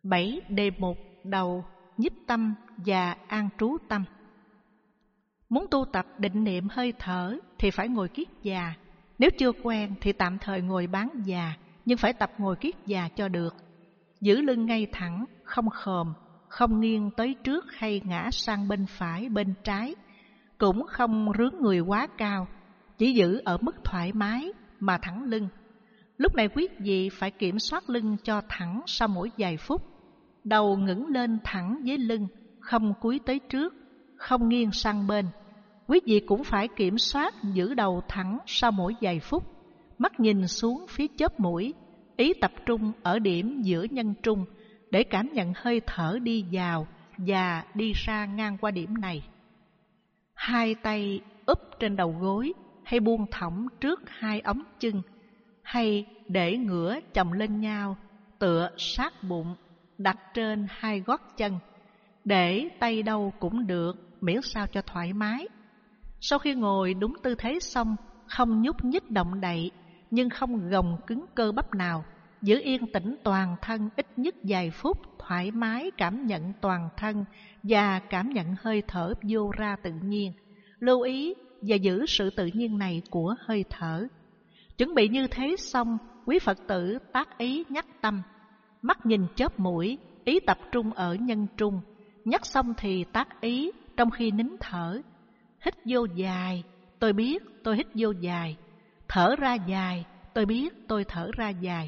7. Đề mục đầu: nhiếp tâm và an trú tâm. Muốn tu tập định niệm hơi thở thì phải ngồi kiết già. Nếu chưa quen thì tạm thời ngồi bán già, nhưng phải tập ngồi kiết già cho được. Giữ lưng ngay thẳng, không khom, không nghiêng tới trước hay ngã sang bên phải, bên trái. Cũng không rướn người quá cao, chỉ giữ ở mức thoải mái mà thẳng lưng. Lúc này quý vị phải kiểm soát lưng cho thẳng sau mỗi vài phút. Đầu ngẩng lên thẳng với lưng, không cúi tới trước, không nghiêng sang bên. Quý vị cũng phải kiểm soát giữ đầu thẳng sau mỗi vài phút. Mắt nhìn xuống phía chóp mũi, ý tập trung ở điểm giữa nhân trung để cảm nhận hơi thở đi vào và đi ra ngang qua điểm này. Hai tay úp trên đầu gối hay buông thõng trước hai ống chân, hay để ngửa chồng lên nhau, tựa sát bụng, đặt trên hai gót chân. Để tay đâu cũng được, miễn sao cho thoải mái. Sau khi ngồi đúng tư thế xong, không nhúc nhích động đậy, nhưng không gồng cứng cơ bắp nào. Giữ yên tĩnh toàn thân ít nhất vài phút, thoải mái cảm nhận toàn thân và cảm nhận hơi thở vô ra tự nhiên. Lưu ý và giữ sự tự nhiên này của hơi thở. Chuẩn bị như thế xong, quý Phật tử tác ý nhắc tâm. Mắt nhìn chóp mũi, ý tập trung ở nhân trung. Nhắc xong thì tác ý trong khi nín thở. Hít vô dài, tôi biết tôi hít vô dài. Thở ra dài, tôi biết tôi thở ra dài.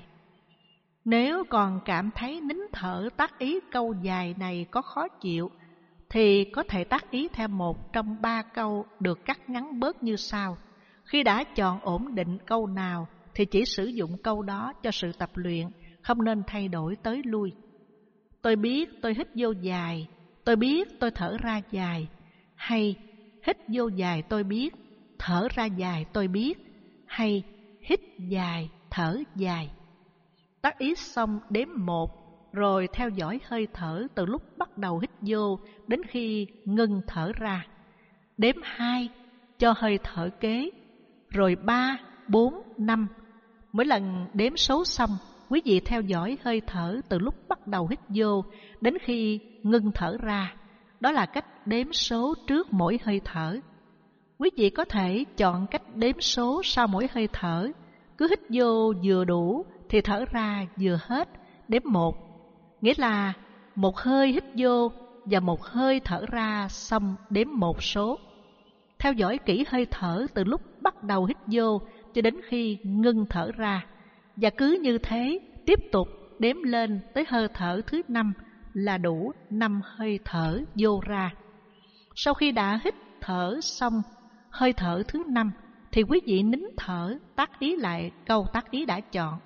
Nếu còn cảm thấy nín thở tác ý câu dài này có khó chịu, thì có thể tác ý theo một trong 3 câu được cắt ngắn bớt như sau. Khi đã chọn ổn định câu nào thì chỉ sử dụng câu đó cho sự tập luyện, không nên thay đổi tới lui. Tôi biết tôi hít vô dài, tôi biết tôi thở ra dài. Hay hít vô dài tôi biết, thở ra dài tôi biết. Hay hít dài, thở dài. Tác ý xong đếm 1, rồi theo dõi hơi thở từ lúc bắt đầu hít vô đến khi ngưng thở ra. Đếm 2 cho hơi thở kế, rồi 3, 4, 5. Mỗi lần đếm số xong, quý vị theo dõi hơi thở từ lúc bắt đầu hít vô đến khi ngưng thở ra. Đó là cách đếm số trước mỗi hơi thở. Quý vị có thể chọn cách đếm số sau mỗi hơi thở. Cứ hít vô vừa đủ thì thở ra vừa hết, đếm 1. Nghĩa là một hơi hít vô và một hơi thở ra xong đếm 1 số. Theo dõi kỹ hơi thở từ lúc bắt đầu hít vô cho đến khi ngưng thở ra. Và cứ như thế tiếp tục đếm lên tới hơi thở thứ 5 là đủ 5 hơi thở vô ra. Sau khi đã hít thở xong hơi thở thứ 5 thì quý vị nín thở, tác ý lại câu tác ý đã chọn.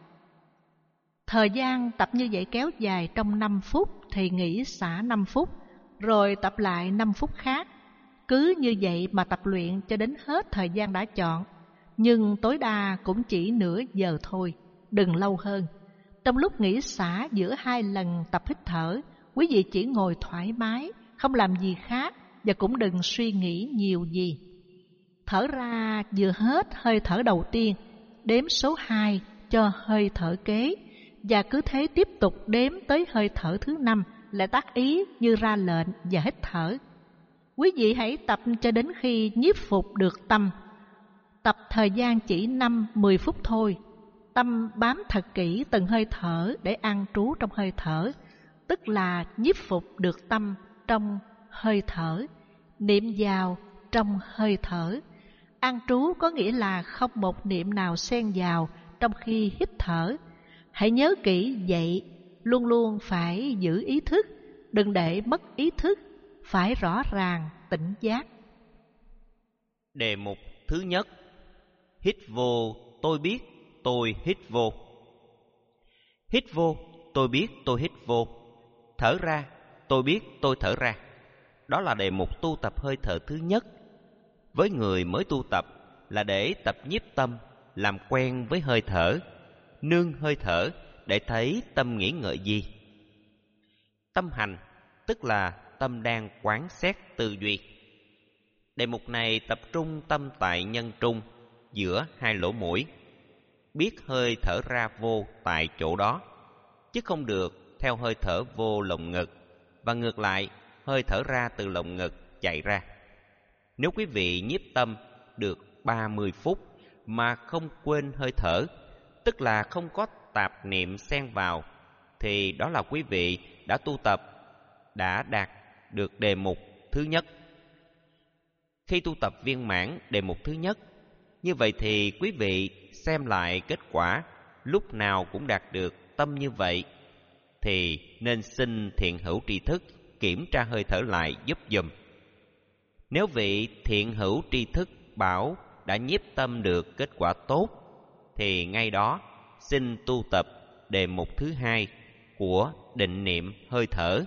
Thời gian tập như vậy kéo dài trong 5 phút thì nghỉ xả 5 phút, rồi tập lại 5 phút khác. Cứ như vậy mà tập luyện cho đến hết thời gian đã chọn, nhưng tối đa cũng chỉ nửa giờ thôi, đừng lâu hơn. Trong lúc nghỉ xả giữa 2 lần tập hít thở, quý vị chỉ ngồi thoải mái, không làm gì khác và cũng đừng suy nghĩ nhiều gì. Thở ra vừa hết hơi thở đầu tiên, đếm số 2 cho hơi thở kế, và cứ thế tiếp tục đếm tới hơi thở thứ 5 lại tác ý như ra lệnh và hít thở. Quý vị hãy tập cho đến khi nhiếp phục được tâm. Tập thời gian chỉ 5-10 phút thôi. Tâm bám thật kỹ từng hơi thở để an trú trong hơi thở, tức là nhiếp phục được tâm trong hơi thở, niệm vào trong hơi thở. An trú có nghĩa là không một niệm nào xen vào trong khi hít thở. Hãy nhớ kỹ vậy, luôn luôn phải giữ ý thức, đừng để mất ý thức, phải rõ ràng, tỉnh giác. Đề mục thứ nhất: hít vô, tôi biết tôi hít vô. Hít vô, tôi biết tôi hít vô. Thở ra, tôi biết tôi thở ra. Đó là đề mục tu tập hơi thở thứ nhất. Với người mới tu tập là để tập nhiếp tâm, làm quen với hơi thở, nương hơi thở để thấy tâm nghĩ ngợi gì. Tâm hành tức là tâm đang quán xét tư duy. Đề mục này tập trung tâm tại nhân trung, giữa 2 lỗ mũi. Biết hơi thở ra vô tại chỗ đó, chứ không được theo hơi thở vô lồng ngực, và ngược lại, hơi thở ra từ lồng ngực chạy ra. Nếu quý vị nhiếp tâm được 30 phút mà không quên hơi thở, tức là không có tạp niệm xen vào, thì đó là quý vị đã tu tập, đã đạt được đề mục thứ nhất. Khi tu tập viên mãn đề mục thứ nhất, như vậy thì quý vị xem lại kết quả lúc nào cũng đạt được tâm như vậy, thì nên xin thiện hữu tri thức kiểm tra hơi thở lại giúp dùm. Nếu vị thiện hữu tri thức bảo đã nhiếp tâm được kết quả tốt, thì ngay đó xin tu tập đề mục thứ hai của định niệm hơi thở.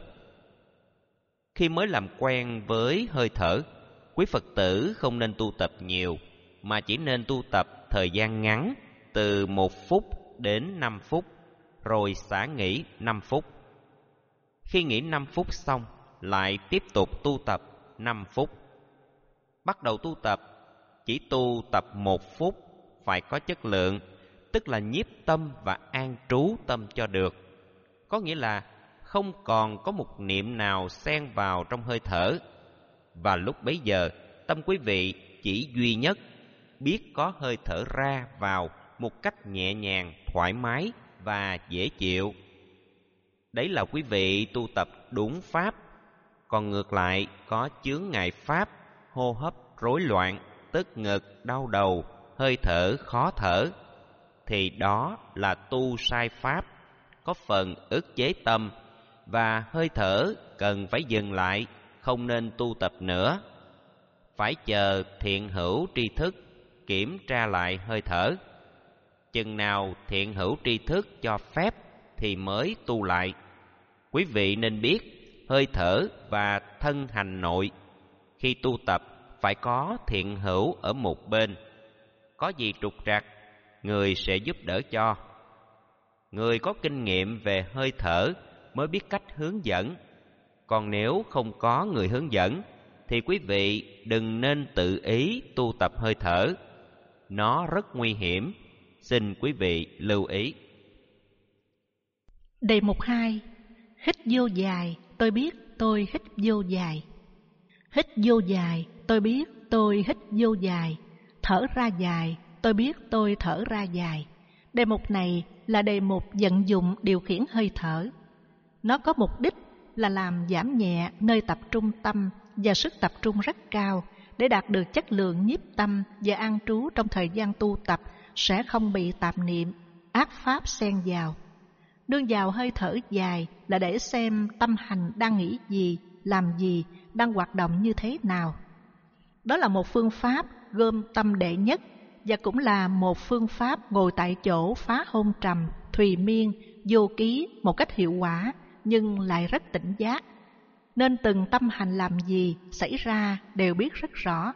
Khi mới làm quen với hơi thở, quý Phật tử không nên tu tập nhiều, mà chỉ nên tu tập thời gian ngắn từ 1 phút đến 5 phút, rồi xả nghỉ 5 phút. Khi nghỉ 5 phút xong, lại tiếp tục tu tập 5 phút. Bắt đầu tu tập, chỉ tu tập 1 phút, phải có chất lượng, tức là nhiếp tâm và an trú tâm cho được. Có nghĩa là không còn có một niệm nào xen vào trong hơi thở. Và lúc bấy giờ, tâm quý vị chỉ duy nhất biết có hơi thở ra vào một cách nhẹ nhàng, thoải mái và dễ chịu. Đấy là quý vị tu tập đúng pháp. Còn ngược lại, có chướng ngại pháp, hô hấp rối loạn, tức ngực, đau đầu, hơi thở khó thở, thì đó là tu sai pháp, có phần ức chế tâm, và hơi thở cần phải dừng lại, không nên tu tập nữa. Phải chờ thiện hữu tri thức kiểm tra lại hơi thở. Chừng nào thiện hữu tri thức cho phép thì mới tu lại. Quý vị nên biết hơi thở và thân hành nội. Khi tu tập phải có thiện hữu ở một bên. Có gì trục trặc, người sẽ giúp đỡ cho. Người có kinh nghiệm về hơi thở mới biết cách hướng dẫn. Còn nếu không có người hướng dẫn, thì quý vị đừng nên tự ý tu tập hơi thở. Nó rất nguy hiểm. Xin quý vị lưu ý. Đề mục 2. Hít vô dài, tôi biết tôi hít vô dài. Hít vô dài, tôi biết tôi hít vô dài. Thở ra dài, tôi biết tôi thở ra dài. Đề mục này là đề mục vận dụng điều khiển hơi thở. Nó có mục đích là làm giảm nhẹ nơi tập trung tâm và sức tập trung rất cao, để đạt được chất lượng nhiếp tâm và an trú trong thời gian tu tập sẽ không bị tạp niệm, ác pháp xen vào. Nương vào hơi thở dài là để xem tâm hành đang nghĩ gì, làm gì, đang hoạt động như thế nào. Đó là một phương pháp gom tâm đệ nhất, và cũng là một phương pháp ngồi tại chỗ phá hôn trầm, thùy miên, vô ký một cách hiệu quả, nhưng lại rất tỉnh giác. Nên từng tâm hành làm gì xảy ra đều biết rất rõ.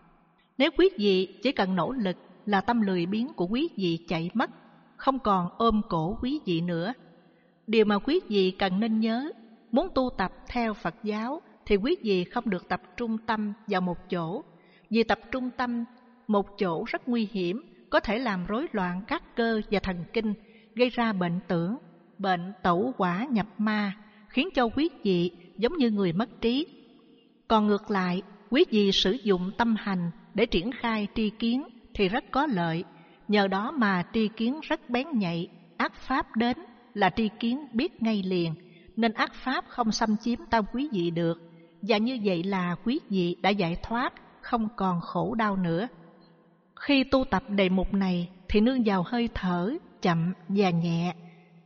Nếu quý vị chỉ cần nỗ lực là tâm lười biếng của quý vị chạy mất, không còn ôm cổ quý vị nữa. Điều mà quý vị cần nên nhớ, muốn tu tập theo Phật giáo thì quý vị không được tập trung tâm vào một chỗ. Vì tập trung tâm một chỗ rất nguy hiểm, có thể làm rối loạn các cơ và thần kinh, gây ra bệnh tưởng, bệnh tẩu hỏa nhập ma, khiến cho quý vị giống như người mất trí. Còn ngược lại, quý vị sử dụng tâm hành để triển khai tri kiến thì rất có lợi. Nhờ đó mà tri kiến rất bén nhạy, ác pháp đến là tri kiến biết ngay liền, nên ác pháp không xâm chiếm tâm quý vị được. Và như vậy là quý vị đã giải thoát, không còn khổ đau nữa. Khi tu tập đề mục này thì nương vào hơi thở chậm và nhẹ.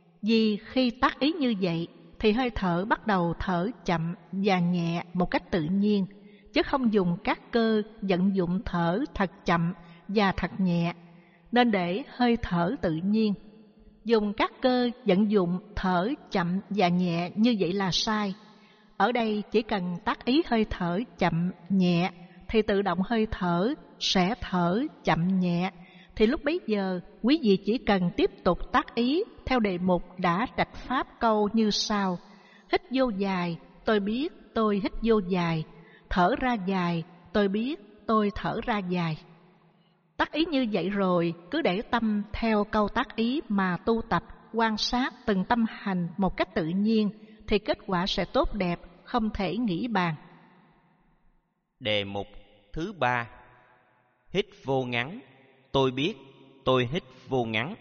Vì khi tác ý như vậy thì hơi thở bắt đầu thở chậm và nhẹ một cách tự nhiên, chứ không dùng các cơ vận dụng thở thật chậm và thật nhẹ. Nên để hơi thở tự nhiên. Dùng các cơ vận dụng thở chậm và nhẹ như vậy là sai. Ở đây chỉ cần tác ý hơi thở chậm nhẹ thì tự động hơi thở sẽ thở chậm nhẹ. Thì lúc bấy giờ quý vị chỉ cần tiếp tục tác ý theo đề mục đã trạch pháp câu như sau: hít vô dài, tôi biết tôi hít vô dài. Thở ra dài, tôi biết tôi thở ra dài. Tác ý như vậy rồi, cứ để tâm theo câu tác ý mà tu tập quan sát từng tâm hành một cách tự nhiên thì kết quả sẽ tốt đẹp, không thể nghĩ bàn. Đề mục thứ 3. Hít vô ngắn, tôi biết tôi hít vô ngắn.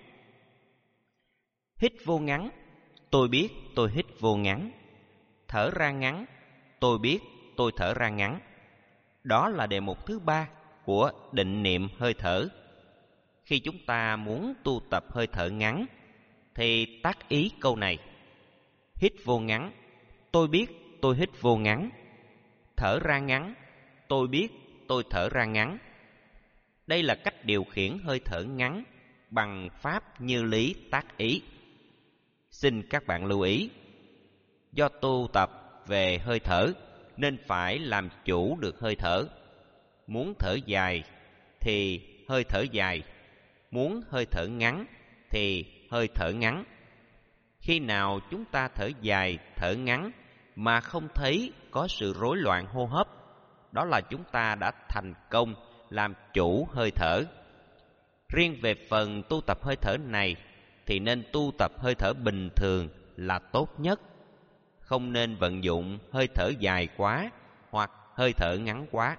Hít vô ngắn, tôi biết tôi hít vô ngắn. Thở ra ngắn, tôi biết tôi thở ra ngắn. Đó là đề mục thứ 3 của định niệm hơi thở. Khi chúng ta muốn tu tập hơi thở ngắn thì tác ý câu này: hít vô ngắn, tôi biết tôi hít vô ngắn. Thở ra ngắn, tôi biết tôi thở ra ngắn. Đây là cách điều khiển hơi thở ngắn bằng pháp như lý tác ý. Xin các bạn lưu ý, do tu tập về hơi thở nên phải làm chủ được hơi thở. Muốn thở dài thì hơi thở dài, muốn hơi thở ngắn thì hơi thở ngắn. Khi nào chúng ta thở dài, thở ngắn mà không thấy có sự rối loạn hô hấp, đó là chúng ta đã thành công làm chủ hơi thở. Riêng về phần tu tập hơi thở này thì nên tu tập hơi thở bình thường là tốt nhất. Không nên vận dụng hơi thở dài quá hoặc hơi thở ngắn quá.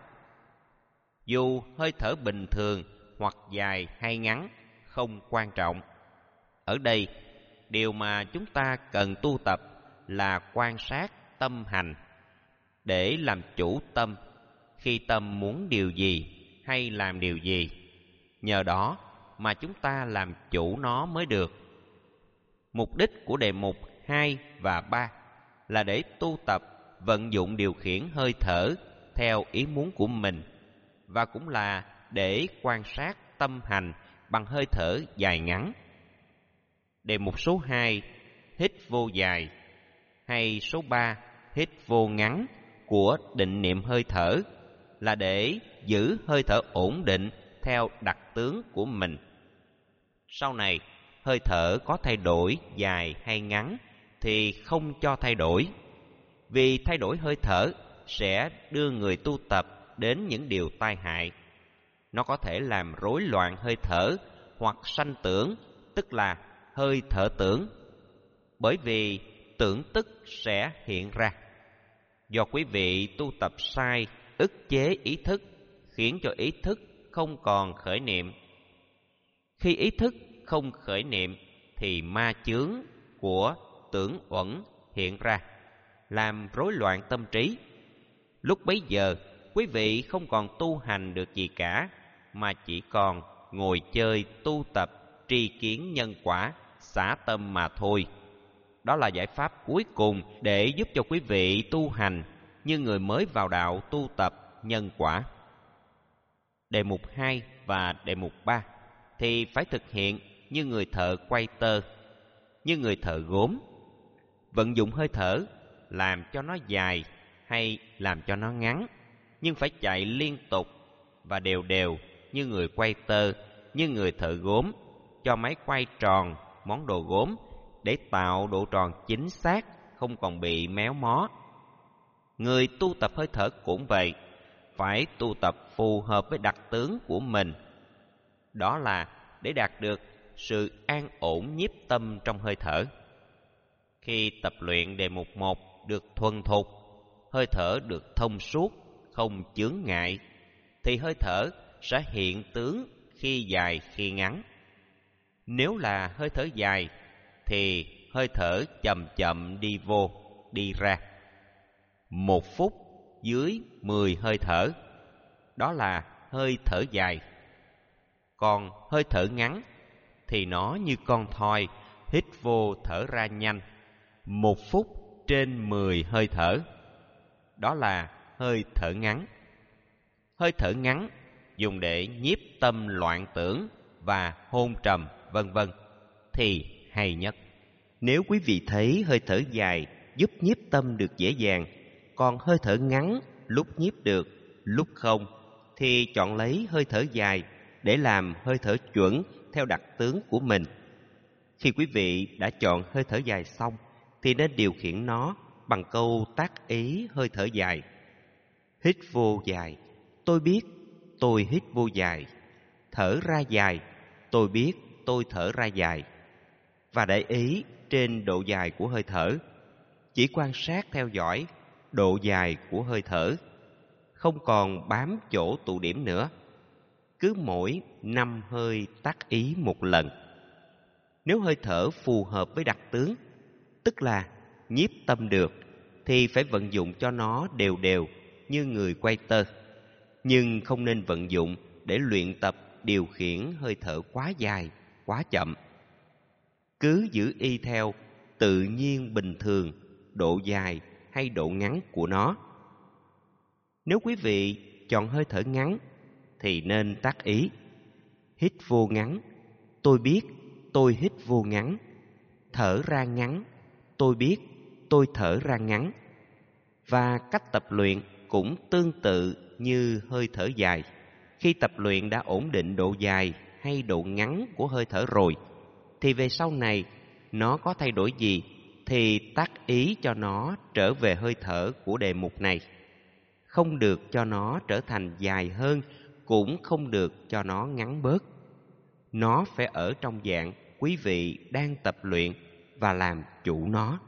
Dù hơi thở bình thường hoặc dài hay ngắn không quan trọng. Ở đây, điều mà chúng ta cần tu tập là quan sát tâm hành, để làm chủ tâm khi tâm muốn điều gì hay làm điều gì. Nhờ đó mà chúng ta làm chủ nó mới được. Mục đích của đề mục 2 và 3 là để tu tập vận dụng điều khiển hơi thở theo ý muốn của mình, và cũng là để quan sát tâm hành bằng hơi thở dài ngắn. Đề mục số 2 hít vô dài hay số 3 hít vô ngắn của định niệm hơi thở là để giữ hơi thở ổn định theo đặc tướng của mình. Sau này, hơi thở có thay đổi dài hay ngắn thì không cho thay đổi, vì thay đổi hơi thở sẽ đưa người tu tập đến những điều tai hại. Nó có thể làm rối loạn hơi thở hoặc sanh tưởng, tức là hơi thở tưởng, bởi vì tưởng tức sẽ hiện ra. Do quý vị tu tập sai, ức chế ý thức, khiến cho ý thức không còn khởi niệm. Khi ý thức không khởi niệm thì ma chướng của tưởng uẩn hiện ra, làm rối loạn tâm trí. Lúc bấy giờ, quý vị không còn tu hành được gì cả, mà chỉ còn ngồi chơi tu tập tri kiến nhân quả, xả tâm mà thôi. Đó là giải pháp cuối cùng để giúp cho quý vị tu hành như người mới vào đạo tu tập nhân quả. Đề mục 2 và đề mục 3 thì phải thực hiện như người thợ quay tơ, như người thợ gốm. Vận dụng hơi thở làm cho nó dài hay làm cho nó ngắn, nhưng phải chạy liên tục và đều đều như người quay tơ, như người thợ gốm, cho máy quay tròn món đồ gốm để tạo độ tròn chính xác, không còn bị méo mó. Người tu tập hơi thở cũng vậy, phải tu tập phù hợp với đặc tướng của mình. Đó là để đạt được sự an ổn nhiếp tâm trong hơi thở. Khi tập luyện đề mục 1 được thuần thục, hơi thở được thông suốt, không chướng ngại, thì hơi thở sẽ hiện tướng khi dài khi ngắn. Nếu là hơi thở dài thì hơi thở chậm chậm đi vô, đi ra. 1 phút dưới 10 hơi thở, đó là hơi thở dài. Còn hơi thở ngắn thì nó như con thoi, hít vô thở ra nhanh. 1 phút trên 10 hơi thở, đó là hơi thở ngắn. Hơi thở ngắn dùng để nhiếp tâm loạn tưởng và hôn trầm vân vân thì hay nhất. Nếu quý vị thấy hơi thở dài giúp nhiếp tâm được dễ dàng, còn hơi thở ngắn lúc nhiếp được, lúc không, thì chọn lấy hơi thở dài để làm hơi thở chuẩn theo đặc tướng của mình. Khi quý vị đã chọn hơi thở dài xong thì nên điều khiển nó bằng câu tác ý hơi thở dài. Hít vô dài, tôi biết tôi hít vô dài. Thở ra dài, tôi biết tôi thở ra dài. và để ý trên độ dài của hơi thở. Chỉ quan sát theo dõi độ dài của hơi thở, không còn bám chỗ tụ điểm nữa. Cứ mỗi 5 hơi tác ý một lần. Nếu hơi thở phù hợp với đặc tướng, tức là nhiếp tâm được, thì phải vận dụng cho nó đều đều như người quay tơ. Nhưng không nên vận dụng để luyện tập điều khiển hơi thở quá dài, quá chậm. Cứ giữ y theo tự nhiên bình thường, độ dài hay độ ngắn của nó. Nếu quý vị chọn hơi thở ngắn thì nên tác ý: hít vô ngắn, tôi biết tôi hít vô ngắn. Thở ra ngắn, tôi biết tôi thở ra ngắn. Và cách tập luyện cũng tương tự như hơi thở dài. Khi tập luyện đã ổn định độ dài hay độ ngắn của hơi thở rồi, thì về sau này nó có thay đổi gì thì tác ý cho nó trở về hơi thở của đề mục này. Không được cho nó trở thành dài hơn, cũng không được cho nó ngắn bớt. Nó phải ở trong dạng quý vị đang tập luyện và làm chủ nó.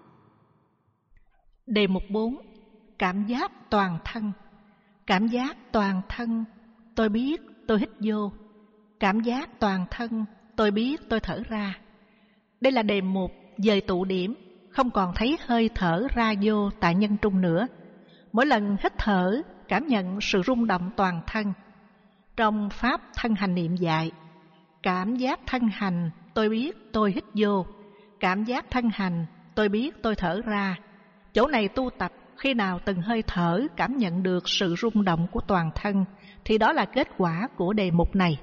Đề mục 4. Cảm giác toàn thân. Cảm giác toàn thân, tôi biết tôi hít vô. Cảm giác toàn thân, tôi biết tôi thở ra. Đây là đề mục dời tụ điểm, không còn thấy hơi thở ra vô tại nhân trung nữa. Mỗi lần hít thở, cảm nhận sự rung động toàn thân. Trong Pháp thân hành niệm dạy, cảm giác thân hành, tôi biết tôi hít vô. Cảm giác thân hành, tôi biết tôi thở ra. Chỗ này tu tập, khi nào từng hơi thở cảm nhận được sự rung động của toàn thân, thì đó là kết quả của đề mục này.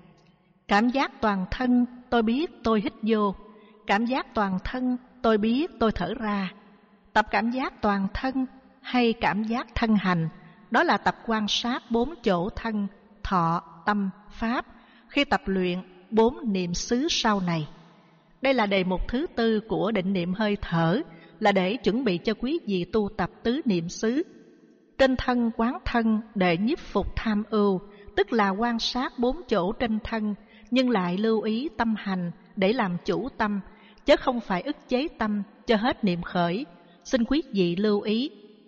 Cảm giác toàn thân, tôi biết tôi hít vô. Cảm giác toàn thân, tôi biết tôi thở ra. Tập cảm giác toàn thân hay cảm giác thân hành, đó là tập quan sát 4 chỗ thân, thọ, tâm, pháp, khi tập luyện 4 niệm xứ sau này. Đây là đề mục thứ 4 của định niệm hơi thở, là để chuẩn bị cho quý vị tu tập tứ niệm xứ. Trên thân quán thân để nhiếp phục tham ưu, tức là quan sát 4 chỗ trên thân, nhưng lại lưu ý tâm hành để làm chủ tâm, chứ không phải ức chế tâm cho hết niệm khởi. Xin quý vị lưu ý.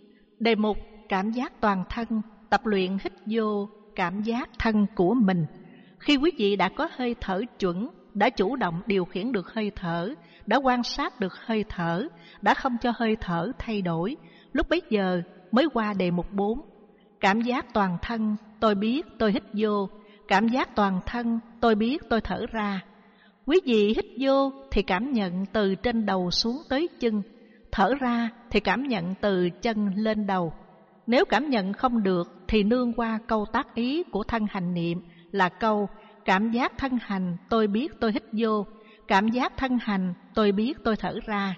Đề mục cảm giác toàn thân, tập luyện hít vô cảm giác thân của mình. Khi quý vị đã có hơi thở chuẩn, đã chủ động điều khiển được hơi thở, đã quan sát được hơi thở, đã không cho hơi thở thay đổi, lúc bấy giờ mới qua đề mục 4. Cảm giác toàn thân, tôi biết tôi hít vô. Cảm giác toàn thân, tôi biết tôi thở ra. Quý vị hít vô thì cảm nhận từ trên đầu xuống tới chân, thở ra thì cảm nhận từ chân lên đầu. Nếu cảm nhận không được thì nương qua câu tác ý của thân hành niệm là câu cảm giác thân hành, tôi biết tôi hít vô. Cảm giác thân hành, tôi biết tôi thở ra.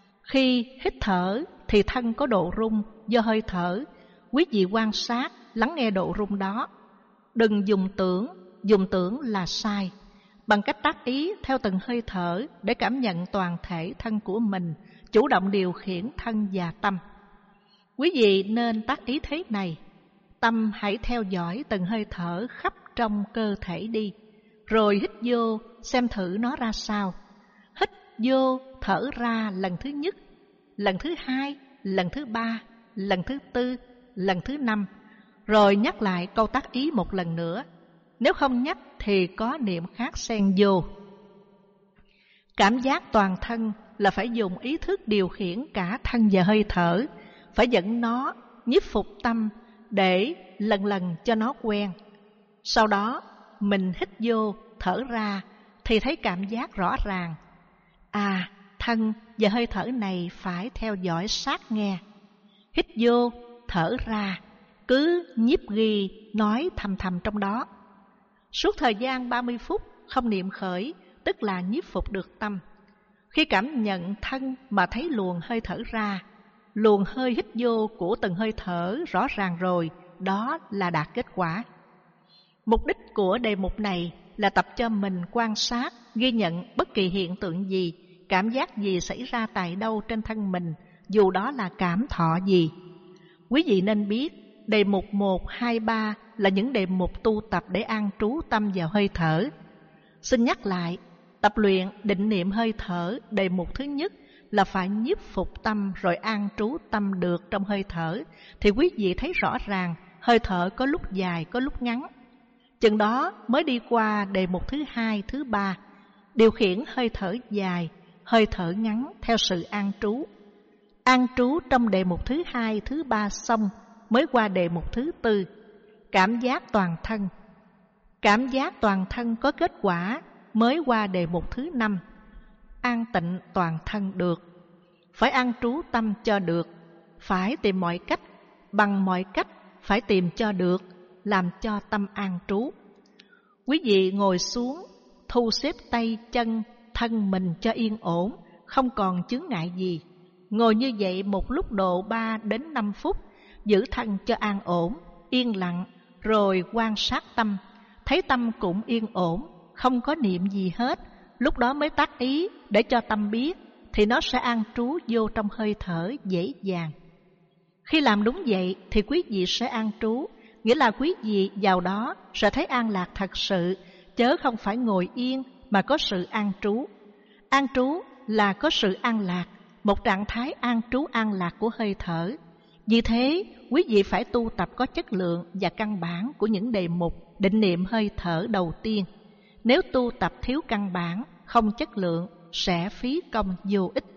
Khi hít thở thì thân có độ rung do hơi thở. Quý vị quan sát, lắng nghe độ rung đó. Đừng dùng tưởng là sai. Bằng cách tác ý theo từng hơi thở để cảm nhận toàn thể thân của mình, chủ động điều khiển thân và tâm. Quý vị nên tác ý thế này: tâm hãy theo dõi từng hơi thở khắp trong cơ thể đi, rồi hít vô xem thử nó ra sao. Hít vô thở ra lần thứ nhất, lần thứ 2, lần thứ 3, lần thứ 4, lần thứ 5, rồi nhắc lại câu tác ý một lần nữa. Nếu không nhắc thì có niệm khác xen vô. Cảm giác toàn thân là phải dùng ý thức điều khiển cả thân và hơi thở, phải dẫn nó nhiếp phục tâm để lần lần cho nó quen. Sau đó mình hít vô thở ra thì thấy cảm giác rõ ràng. Thân và hơi thở này phải theo dõi sát nghe. Hít vô thở ra, cứ nhiếp ghi nói thầm thầm trong đó. Suốt thời gian 30 phút không niệm khởi, tức là nhiếp phục được tâm. Khi cảm nhận thân mà thấy luồng hơi thở ra, luồng hơi hít vô của từng hơi thở rõ ràng rồi, đó là đạt kết quả. Mục đích của đề mục này là tập cho mình quan sát, ghi nhận bất kỳ hiện tượng gì, cảm giác gì xảy ra tại đâu trên thân mình, dù đó là cảm thọ gì. Quý vị nên biết, đề mục 1, 2, 3 là những đề mục tu tập để an trú tâm vào hơi thở. Xin nhắc lại, Tập luyện định niệm hơi thở, đề mục thứ nhất là phải nhiếp phục tâm rồi an trú tâm được trong hơi thở, thì quý vị thấy rõ ràng hơi thở có lúc dài, có lúc ngắn. Chừng đó mới đi qua đề mục thứ hai, thứ ba, điều khiển hơi thở dài, hơi thở ngắn theo sự an trú. An trú trong đề mục thứ hai, thứ ba xong mới qua đề mục thứ tư, cảm giác toàn thân. Cảm giác toàn thân có kết quả mới qua đề mục thứ năm, an tịnh toàn thân được. Phải an trú tâm cho được, phải tìm mọi cách, bằng mọi cách phải tìm cho được, làm cho tâm an trú. Quý vị ngồi xuống, thu xếp tay chân, thân mình cho yên ổn, không còn chướng ngại gì. Ngồi như vậy một lúc độ 3 đến 5 phút, giữ thân cho an ổn, yên lặng, rồi quan sát tâm. Thấy tâm cũng yên ổn, không có niệm gì hết, lúc đó mới tác ý để cho tâm biết, thì nó sẽ an trú vô trong hơi thở dễ dàng. Khi làm đúng vậy thì quý vị sẽ an trú, nghĩa là quý vị vào đó sẽ thấy an lạc thật sự, chớ không phải ngồi yên mà có sự an trú. An trú là có sự an lạc, một trạng thái an trú an lạc của hơi thở. Vì thế, quý vị phải tu tập có chất lượng và căn bản của những đề mục định niệm hơi thở đầu tiên. Nếu tu tập thiếu căn bản, không chất lượng, sẽ phí công vô ích.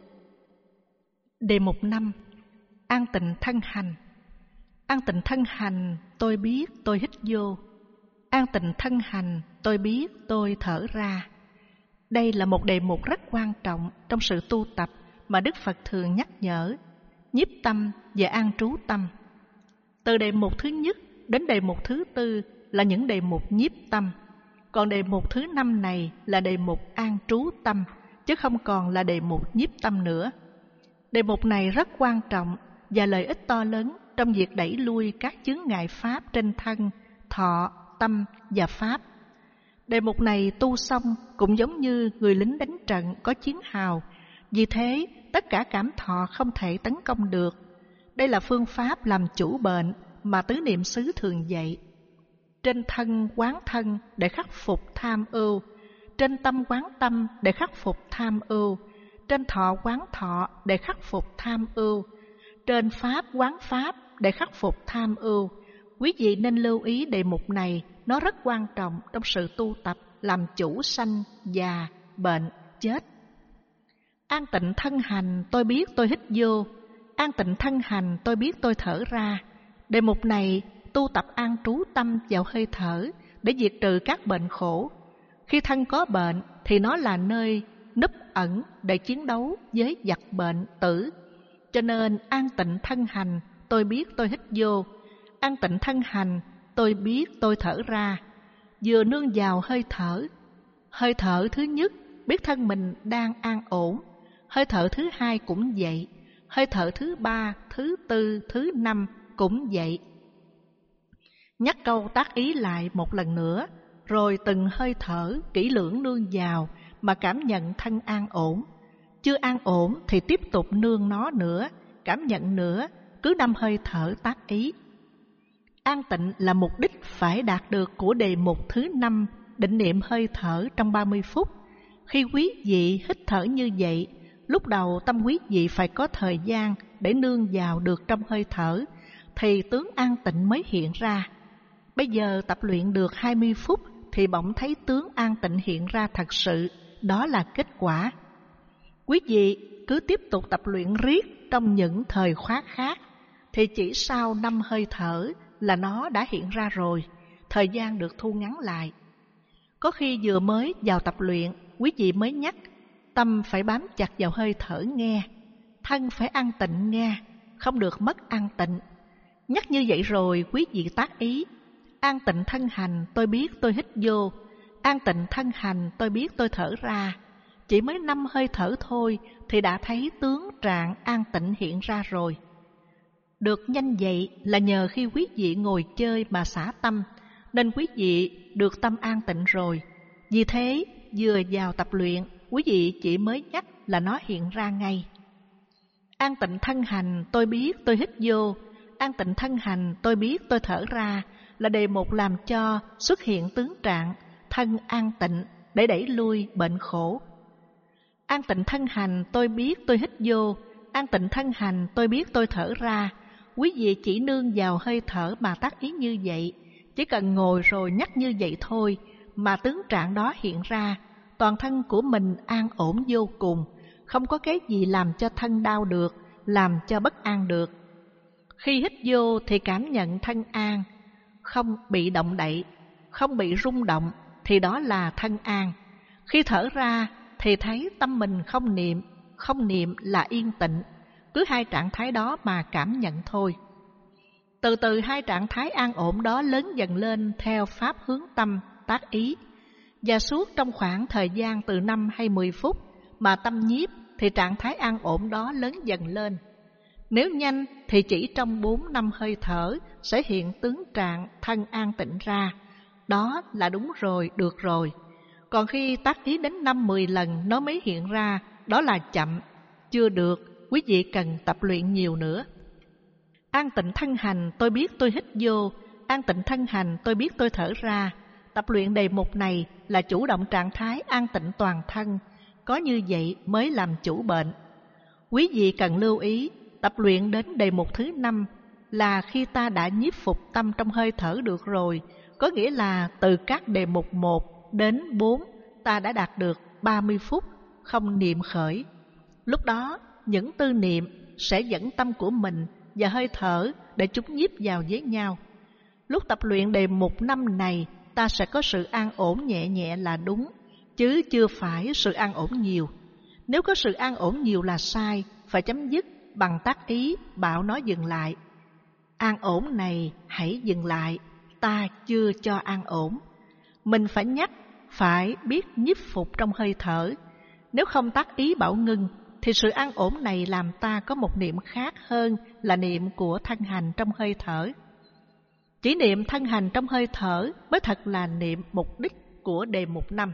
Đề mục 5. An tịnh thân hành. An tịnh thân hành, tôi biết tôi hít vô. An tịnh thân hành, tôi biết tôi thở ra. Đây là một đề mục rất quan trọng trong sự tu tập mà Đức Phật thường nhắc nhở, nhiếp tâm và an trú tâm. Từ đề mục thứ nhất đến đề mục thứ tư là những đề mục nhiếp tâm, còn đề mục thứ 5 này là đề mục an trú tâm, chứ không còn là đề mục nhiếp tâm nữa. Đề mục này rất quan trọng và lợi ích to lớn trong việc đẩy lui các chướng ngại pháp trên thân, thọ, tâm và pháp. Đề mục này tu xong cũng giống như người lính đánh trận có chiến hào, vì thế tất cả cảm thọ không thể tấn công được. Đây là phương pháp làm chủ bệnh mà tứ niệm xứ thường dạy. Trên thân quán thân để khắc phục tham ưu, trên tâm quán tâm để khắc phục tham ưu, trên thọ quán thọ để khắc phục tham ưu, trên pháp quán pháp để khắc phục tham ưu. Quý vị nên lưu ý đề mục này, nó rất quan trọng trong sự tu tập làm chủ sanh, già, bệnh, chết. An tịnh thân hành, tôi biết tôi hít vô. An tịnh thân hành, tôi biết tôi thở ra. Đề mục này tu tập an trú tâm vào hơi thở để diệt trừ các bệnh khổ. Khi thân có bệnh thì nó là nơi núp ẩn để chiến đấu với giặc bệnh tử. Cho nên an tịnh thân hành, tôi biết tôi hít vô. An tịnh thân hành, tôi biết tôi thở ra. Vừa nương vào hơi thở. Hơi thở thứ nhất biết thân mình đang an ổn. Hơi thở thứ hai cũng vậy. Hơi thở thứ ba, thứ tư, thứ năm cũng vậy. Nhắc câu tác ý lại một lần nữa, rồi từng hơi thở kỹ lưỡng nương vào mà cảm nhận thân an ổn. Chưa an ổn thì tiếp tục nương nó nữa, cảm nhận nữa, cứ 5 hơi thở tác ý. An tịnh là mục đích phải đạt được của đề mục thứ 5, định niệm hơi thở trong 30 phút. Khi quý vị hít thở như vậy, lúc đầu tâm quý vị phải có thời gian để nương vào được trong hơi thở, thì tướng an tịnh mới hiện ra. Bây giờ tập luyện được 20 phút thì bỗng thấy tướng an tịnh hiện ra thật sự, đó là kết quả. Quý vị cứ tiếp tục tập luyện riết trong những thời khóa khác, thì chỉ sau 5 hơi thở là nó đã hiện ra rồi, thời gian được thu ngắn lại. Có khi vừa mới vào tập luyện, quý vị mới nhắc, tâm phải bám chặt vào hơi thở nghe, thân phải an tịnh nghe, không được mất an tịnh. Nhắc như vậy rồi quý vị tác ý, an tịnh thân hành, tôi biết tôi hít vô. An tịnh thân hành, tôi biết tôi thở ra. Chỉ mới 5 hơi thở thôi thì đã thấy tướng trạng an tịnh hiện ra rồi. Được nhanh vậy là nhờ khi quý vị ngồi chơi mà xả tâm, nên quý vị được tâm an tịnh rồi. Vì thế, vừa vào tập luyện, quý vị chỉ mới nhắc là nó hiện ra ngay. An tịnh thân hành, tôi biết tôi hít vô. An tịnh thân hành, tôi biết tôi thở ra là đề mục làm cho xuất hiện tướng trạng thân an tịnh, để đẩy lui bệnh khổ. An tịnh thân hành, tôi biết tôi hít vô. An tịnh thân hành, tôi biết tôi thở ra. Quý vị chỉ nương vào hơi thở mà tác ý như vậy. Chỉ cần ngồi rồi nhắc như vậy thôi, mà tướng trạng đó hiện ra. Toàn thân của mình an ổn vô cùng, không có cái gì làm cho thân đau được, làm cho bất an được. Khi hít vô thì cảm nhận thân an, không bị động đậy, không bị rung động, thì đó là thân an. Khi thở ra thì thấy tâm mình không niệm là yên tịnh. Cứ hai trạng thái đó mà cảm nhận thôi. Từ từ hai trạng thái an ổn đó lớn dần lên theo pháp hướng tâm, tác ý. Và suốt trong khoảng thời gian từ 5 hay 10 phút mà tâm nhiếp thì trạng thái an ổn đó lớn dần lên. Nếu nhanh thì chỉ trong 4-5 hơi thở sẽ hiện tướng trạng thân an tịnh ra. Đó là đúng rồi, được rồi. Còn khi tác ý đến 5-10 lần nó mới hiện ra, đó là chậm, chưa được, quý vị cần tập luyện nhiều nữa. An tịnh thân hành, tôi biết tôi hít vô. An tịnh thân hành, tôi biết tôi thở ra. Tập luyện đề mục này là chủ động trạng thái an tịnh toàn thân. Có như vậy mới làm chủ bệnh. Quý vị cần lưu ý, tập luyện đến đề mục thứ 5 là khi ta đã nhiếp phục tâm trong hơi thở được rồi. Có nghĩa là từ các đề mục 1 đến 4 ta đã đạt được 30 phút không niệm khởi. Lúc đó những tư niệm sẽ dẫn tâm của mình và hơi thở để chúng nhiếp vào với nhau. Lúc tập luyện đề mục 5 này, ta sẽ có sự an ổn nhẹ nhẹ là đúng, chứ chưa phải sự an ổn nhiều. Nếu có sự an ổn nhiều là sai, phải chấm dứt bằng tác ý bảo nó dừng lại. An ổn này hãy dừng lại, ta chưa cho an ổn. Mình phải nhắc, phải biết nhiếp phục trong hơi thở. Nếu không tác ý bảo ngưng, thì sự an ổn này làm ta có một niệm khác hơn là niệm của thân hành trong hơi thở. Chỉ niệm thân hành trong hơi thở mới thật là niệm mục đích của đề mục 5.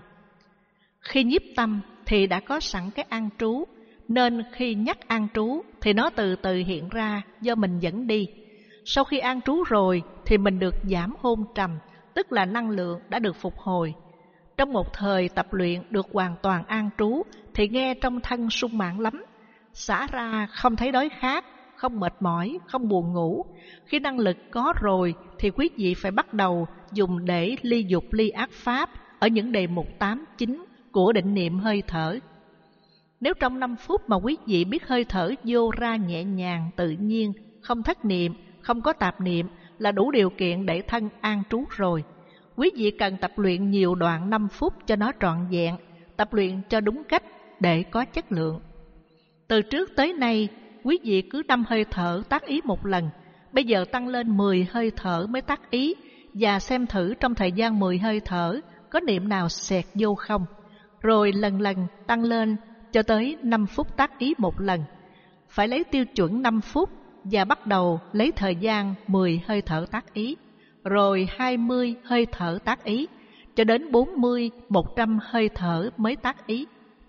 Khi nhiếp tâm thì đã có sẵn cái an trú, nên khi nhắc an trú thì nó từ từ hiện ra do mình dẫn đi. Sau khi an trú rồi thì mình được giảm hôn trầm, tức là năng lượng đã được phục hồi. Trong một thời tập luyện được hoàn toàn an trú thì nghe trong thân sung mãn lắm, xả ra không thấy đói khát, không mệt mỏi, không buồn ngủ. Khi năng lực có rồi thì quý vị phải bắt đầu dùng để ly dục ly ác pháp ở những đề mục 8, 9 của định niệm hơi thở. Nếu trong 5 phút mà quý vị biết hơi thở vô ra nhẹ nhàng, tự nhiên, không thất niệm, không có tạp niệm là đủ điều kiện để thân an trú rồi. Quý vị cần tập luyện nhiều đoạn 5 phút cho nó trọn vẹn, tập luyện cho đúng cách để có chất lượng. Từ trước tới nay, quý vị cứ 5 hơi thở tác ý một lần, bây giờ tăng lên 10 hơi thở mới tác ý, và xem thử trong thời gian 10 hơi thở có niệm nào xẹt vô không. Rồi lần lần tăng lên cho tới 5 phút tác ý một lần. Phải lấy tiêu chuẩn 5 phút và bắt đầu lấy thời gian 10 hơi thở tác ý, rồi 20 hơi thở tác ý, cho đến 40, 100 hơi thở mới tác ý.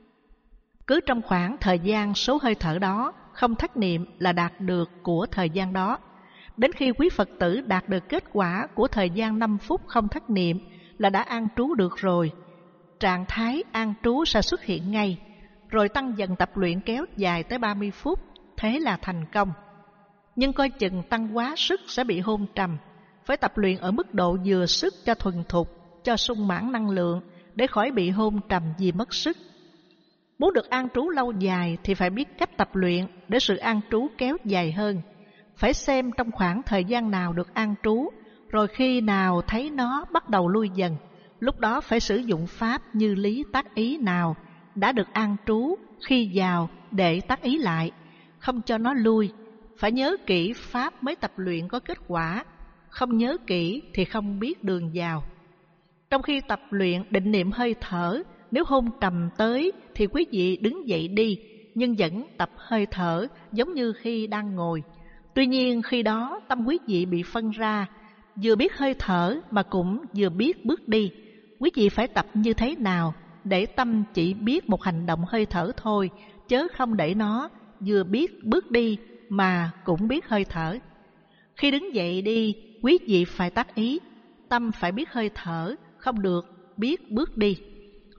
Cứ trong khoảng thời gian số hơi thở đó, không thất niệm là đạt được của thời gian đó. Đến khi quý Phật tử đạt được kết quả của thời gian 5 phút không thất niệm là đã an trú được rồi. Trạng thái an trú sẽ xuất hiện ngay, rồi tăng dần tập luyện kéo dài tới 30 phút, thế là thành công. Nhưng coi chừng tăng quá sức sẽ bị hôn trầm, phải tập luyện ở mức độ vừa sức cho thuần thục, cho sung mãn năng lượng, để khỏi bị hôn trầm vì mất sức. Muốn được an trú lâu dài thì phải biết cách tập luyện để sự an trú kéo dài hơn. Phải xem trong khoảng thời gian nào được an trú, rồi khi nào thấy nó bắt đầu lui dần, lúc đó phải sử dụng pháp như lý tác ý nào đã được an trú khi vào để tác ý lại, không cho nó lui. Phải nhớ kỹ pháp mới tập luyện có kết quả, không nhớ kỹ thì không biết đường vào. Trong khi tập luyện định niệm hơi thở, nếu hôn trầm tới thì quý vị đứng dậy đi, nhưng vẫn tập hơi thở giống như khi đang ngồi. Tuy nhiên khi đó tâm quý vị bị phân ra, vừa biết hơi thở mà cũng vừa biết bước đi. Quý vị phải tập như thế nào để tâm chỉ biết một hành động hơi thở thôi, chớ không để nó vừa biết bước đi mà cũng biết hơi thở. Khi đứng dậy đi, quý vị phải tác ý, tâm phải biết hơi thở, không được biết bước đi.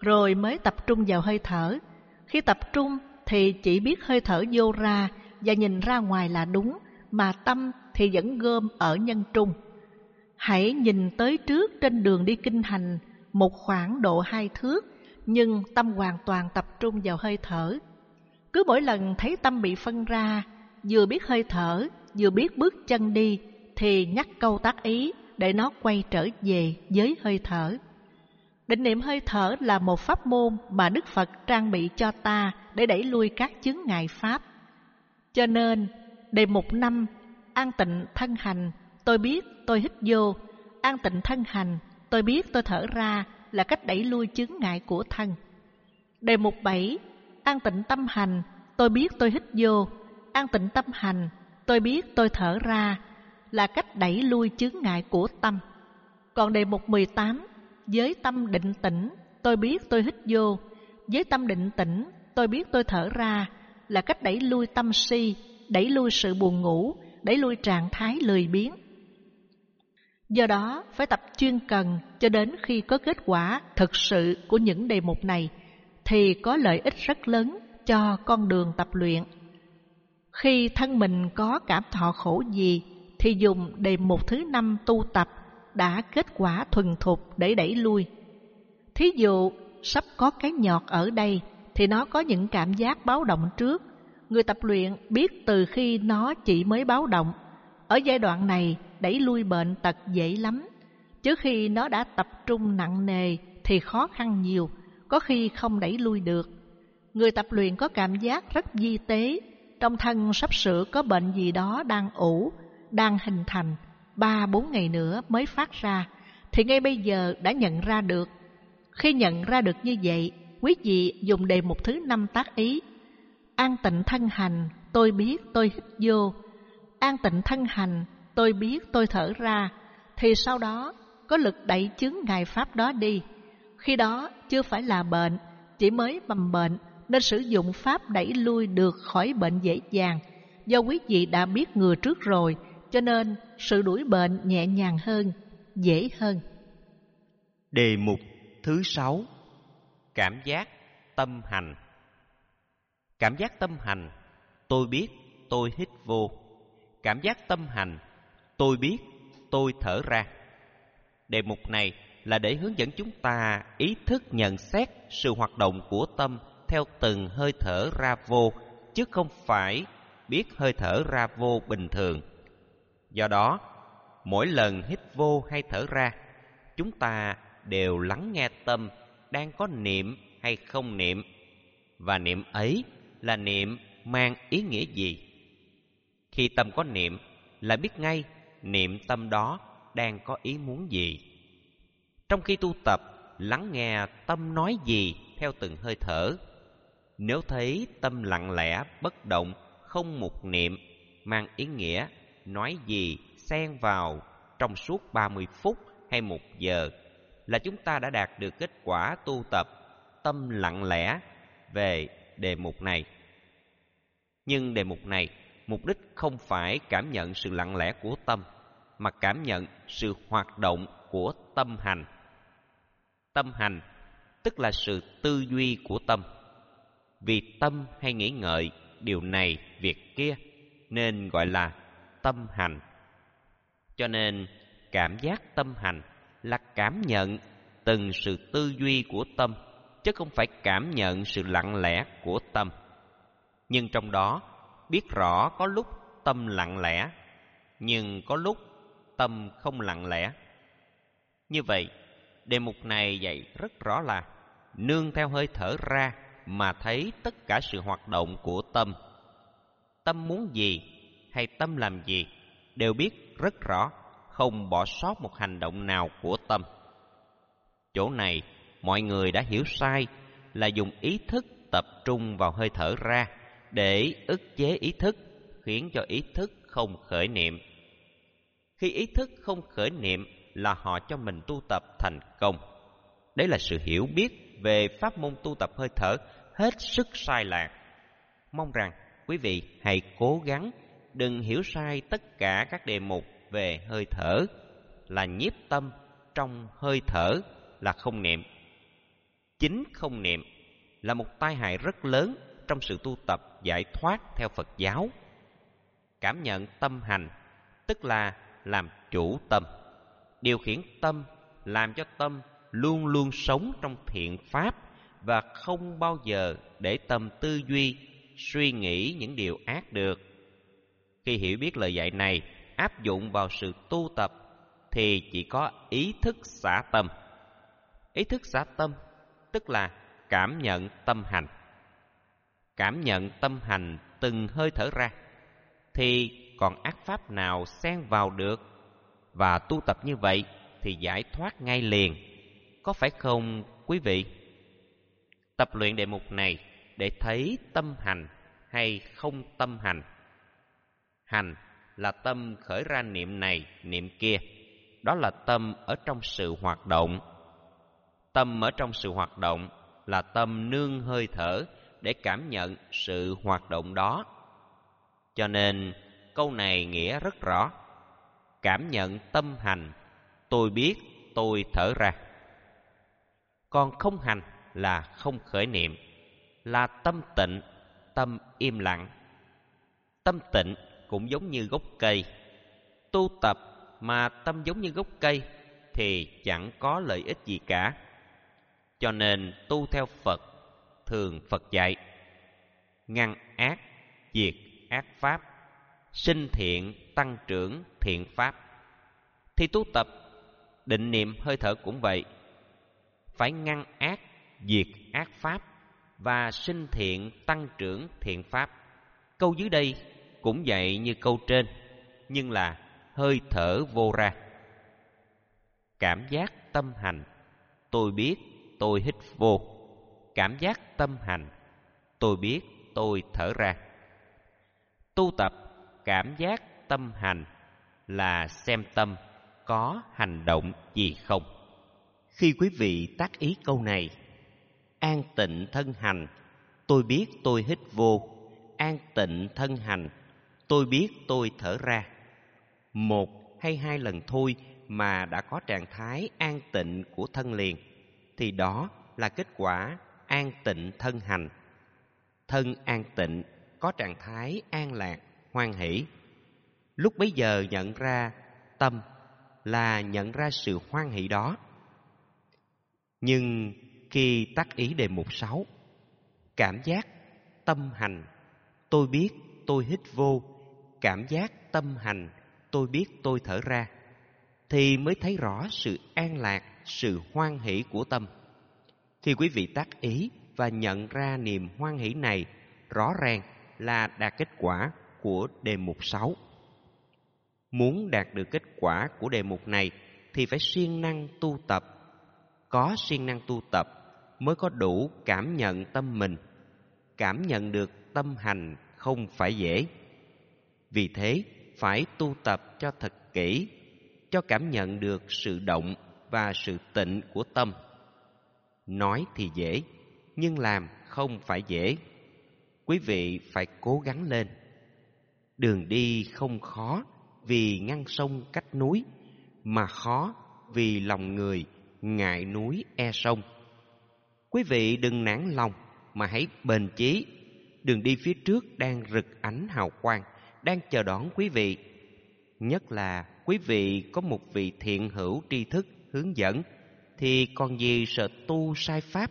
rồi mới tập trung vào hơi thở. Khi tập trung thì chỉ biết hơi thở vô ra và nhìn ra ngoài là đúng, mà tâm thì vẫn gom ở nhân trung. Hãy nhìn tới trước trên đường đi kinh hành một khoảng độ 2 thước, nhưng tâm hoàn toàn tập trung vào hơi thở. Cứ mỗi lần thấy tâm bị phân ra, vừa biết hơi thở, vừa biết bước chân đi, thì nhắc câu tác ý để nó quay trở về với hơi thở. Định niệm hơi thở là một pháp môn mà Đức Phật trang bị cho ta để đẩy lui các chướng ngại pháp. Cho nên, đề mục 5, an tịnh thân hành, tôi biết tôi hít vô, an tịnh thân hành, tôi biết tôi thở ra là cách đẩy lui chướng ngại của thân. Đề mục 7, an tịnh tâm hành, tôi biết tôi hít vô, an tịnh tâm hành, tôi biết tôi thở ra là cách đẩy lui chướng ngại của tâm. Còn đề mục 18, với tâm định tĩnh, tôi biết tôi hít vô, với tâm định tĩnh, tôi biết tôi thở ra là cách đẩy lui tâm si, đẩy lui sự buồn ngủ, đẩy lui trạng thái lười biếng. Do đó, phải tập chuyên cần cho đến khi có kết quả thực sự của những đề mục này thì có lợi ích rất lớn cho con đường tập luyện. Khi thân mình có cảm thọ khổ gì thì dùng đề mục thứ 5 tu tập đã kết quả thuần thục để đẩy lui. Thí dụ, sắp có cái nhọt ở đây thì nó có những cảm giác báo động trước. Người tập luyện biết từ khi nó chỉ mới báo động. Ở giai đoạn này, đẩy lui bệnh tật dễ lắm. Chứ khi nó đã tập trung nặng nề thì khó khăn nhiều, có khi không đẩy lui được. Người tập luyện có cảm giác rất vi tế, trong thân sắp sửa có bệnh gì đó đang ủ, đang hình thành, 3-4 ngày nữa mới phát ra, thì ngay bây giờ đã nhận ra được. Khi nhận ra được như vậy, quý vị dùng đề mục thứ 5 tác ý. An tịnh thân hành, tôi biết tôi hít vô. An tịnh thân hành, tôi biết tôi thở ra. Thì sau đó có lực đẩy chướng ngại pháp đó đi. Khi đó chưa phải là bệnh, chỉ mới mầm bệnh, nên sử dụng pháp đẩy lui được khỏi bệnh dễ dàng. Do quý vị đã biết ngừa trước rồi, cho nên sự đuổi bệnh nhẹ nhàng hơn, dễ hơn. Đề mục thứ 6, cảm giác tâm hành. Cảm giác tâm hành, tôi biết tôi hít vô. Cảm giác tâm hành, tôi biết tôi thở ra. Đề mục này là để hướng dẫn chúng ta ý thức nhận xét sự hoạt động của tâm theo từng hơi thở ra vô, chứ không phải biết hơi thở ra vô bình thường. Do đó, mỗi lần hít vô hay thở ra, chúng ta đều lắng nghe tâm đang có niệm hay không niệm, và niệm ấy là niệm mang ý nghĩa gì. Khi tâm có niệm là biết ngay niệm tâm đó đang có ý muốn gì. Trong khi tu tập, lắng nghe tâm nói gì theo từng hơi thở. Nếu thấy tâm lặng lẽ, bất động, không một niệm, mang ý nghĩa nói gì xen vào trong suốt 30 phút hay 1 giờ, là chúng ta đã đạt được kết quả tu tập tâm lặng lẽ về đề mục này. Nhưng đề mục này, mục đích không phải cảm nhận sự lặng lẽ của tâm, mà cảm nhận sự hoạt động của tâm hành. Tâm hành tức là sự tư duy của tâm. Vì tâm hay nghĩ ngợi điều này, việc kia, nên gọi là tâm hành. Cho nên, cảm giác tâm hành là cảm nhận từng sự tư duy của tâm, chứ không phải cảm nhận sự lặng lẽ của tâm. Nhưng trong đó, biết rõ có lúc tâm lặng lẽ, nhưng có lúc tâm không lặng lẽ. Như vậy, đề mục này dạy rất rõ là nương theo hơi thở ra mà thấy tất cả sự hoạt động của tâm. Tâm muốn gì hay tâm làm gì đều biết rất rõ, không bỏ sót một hành động nào của tâm. Chỗ này, mọi người đã hiểu sai là dùng ý thức tập trung vào hơi thở ra để ức chế ý thức, khiến cho ý thức không khởi niệm. Khi ý thức không khởi niệm là họ cho mình tu tập thành công. Đấy là sự hiểu biết về pháp môn tu tập hơi thở hết sức sai lạc. Mong rằng quý vị hãy cố gắng đừng hiểu sai tất cả các đề mục về hơi thở, là nhiếp tâm trong hơi thở là không niệm. Chính không niệm là một tai hại rất lớn trong sự tu tập giải thoát theo Phật giáo. Cảm nhận tâm hành tức là làm chủ tâm, điều khiển tâm, làm cho tâm luôn luôn sống trong thiện pháp và không bao giờ để tâm tư duy, suy nghĩ những điều ác được. Khi hiểu biết lời dạy này áp dụng vào sự tu tập thì chỉ có ý thức xả tâm. Ý thức xả tâm tức là cảm nhận tâm hành. Cảm nhận tâm hành từng hơi thở ra thì còn ác pháp nào xen vào được, và tu tập như vậy thì giải thoát ngay liền, có phải không quý vị? Tập luyện đề mục này để thấy tâm hành hay không tâm hành. Hành là tâm khởi ra niệm này niệm kia, đó là tâm ở trong sự hoạt động. Tâm ở trong sự hoạt động là tâm nương hơi thở để cảm nhận sự hoạt động đó. Cho nên câu này nghĩa rất rõ: cảm nhận tâm hành, tôi biết tôi thở ra. Còn không hành là không khởi niệm, là tâm tịnh, tâm im lặng. Tâm tịnh cũng giống như gốc cây. Tu tập mà tâm giống như gốc cây thì chẳng có lợi ích gì cả. Cho nên tu theo Phật, thường Phật dạy ngăn ác, diệt ác pháp, sinh thiện, tăng trưởng thiện pháp. Thì tu tập định niệm hơi thở cũng vậy, phải ngăn ác, diệt ác pháp và sinh thiện, tăng trưởng thiện pháp. Câu dưới đây cũng dạy như câu trên, nhưng là hơi thở vô ra. Cảm giác tâm hành, tôi biết tôi hít vô. Cảm giác tâm hành, tôi biết tôi thở ra. Tu tập cảm giác tâm hành là xem tâm có hành động gì không. Khi quý vị tác ý câu này: an tịnh thân hành, tôi biết tôi hít vô. An tịnh thân hành, tôi biết tôi thở ra. Một hay hai lần thôi mà đã có trạng thái an tịnh của thân liền, thì đó là kết quả an tịnh thân hành. Thân an tịnh có trạng thái an lạc, hoan hỷ. Lúc bấy giờ nhận ra tâm là nhận ra sự hoan hỷ đó. Nhưng khi tác ý đề mục 6, cảm giác tâm hành, tôi biết tôi hít vô. Cảm giác tâm hành, tôi biết tôi thở ra, thì mới thấy rõ sự an lạc, sự hoan hỷ của tâm. Khi quý vị tác ý và nhận ra niềm hoan hỷ này, rõ ràng là đạt kết quả của đề mục 6. Muốn đạt được kết quả của đề mục này thì phải siêng năng tu tập. Có siêng năng tu tập mới có đủ cảm nhận tâm mình. Cảm nhận được tâm hành không phải dễ. Vì thế phải tu tập cho thật kỹ, cho cảm nhận được sự động và sự tịnh của tâm. Nói thì dễ, nhưng làm không phải dễ. Quý vị phải cố gắng lên. Đường đi không khó vì ngăn sông cách núi, mà khó vì lòng người ngại núi e sông. Quý vị đừng nản lòng mà hãy bền chí. Đường đi phía trước đang rực ánh hào quang, đang chờ đón quý vị. Nhất là quý vị có một vị thiện hữu tri thức hướng dẫn, thì còn gì sợ tu sai pháp.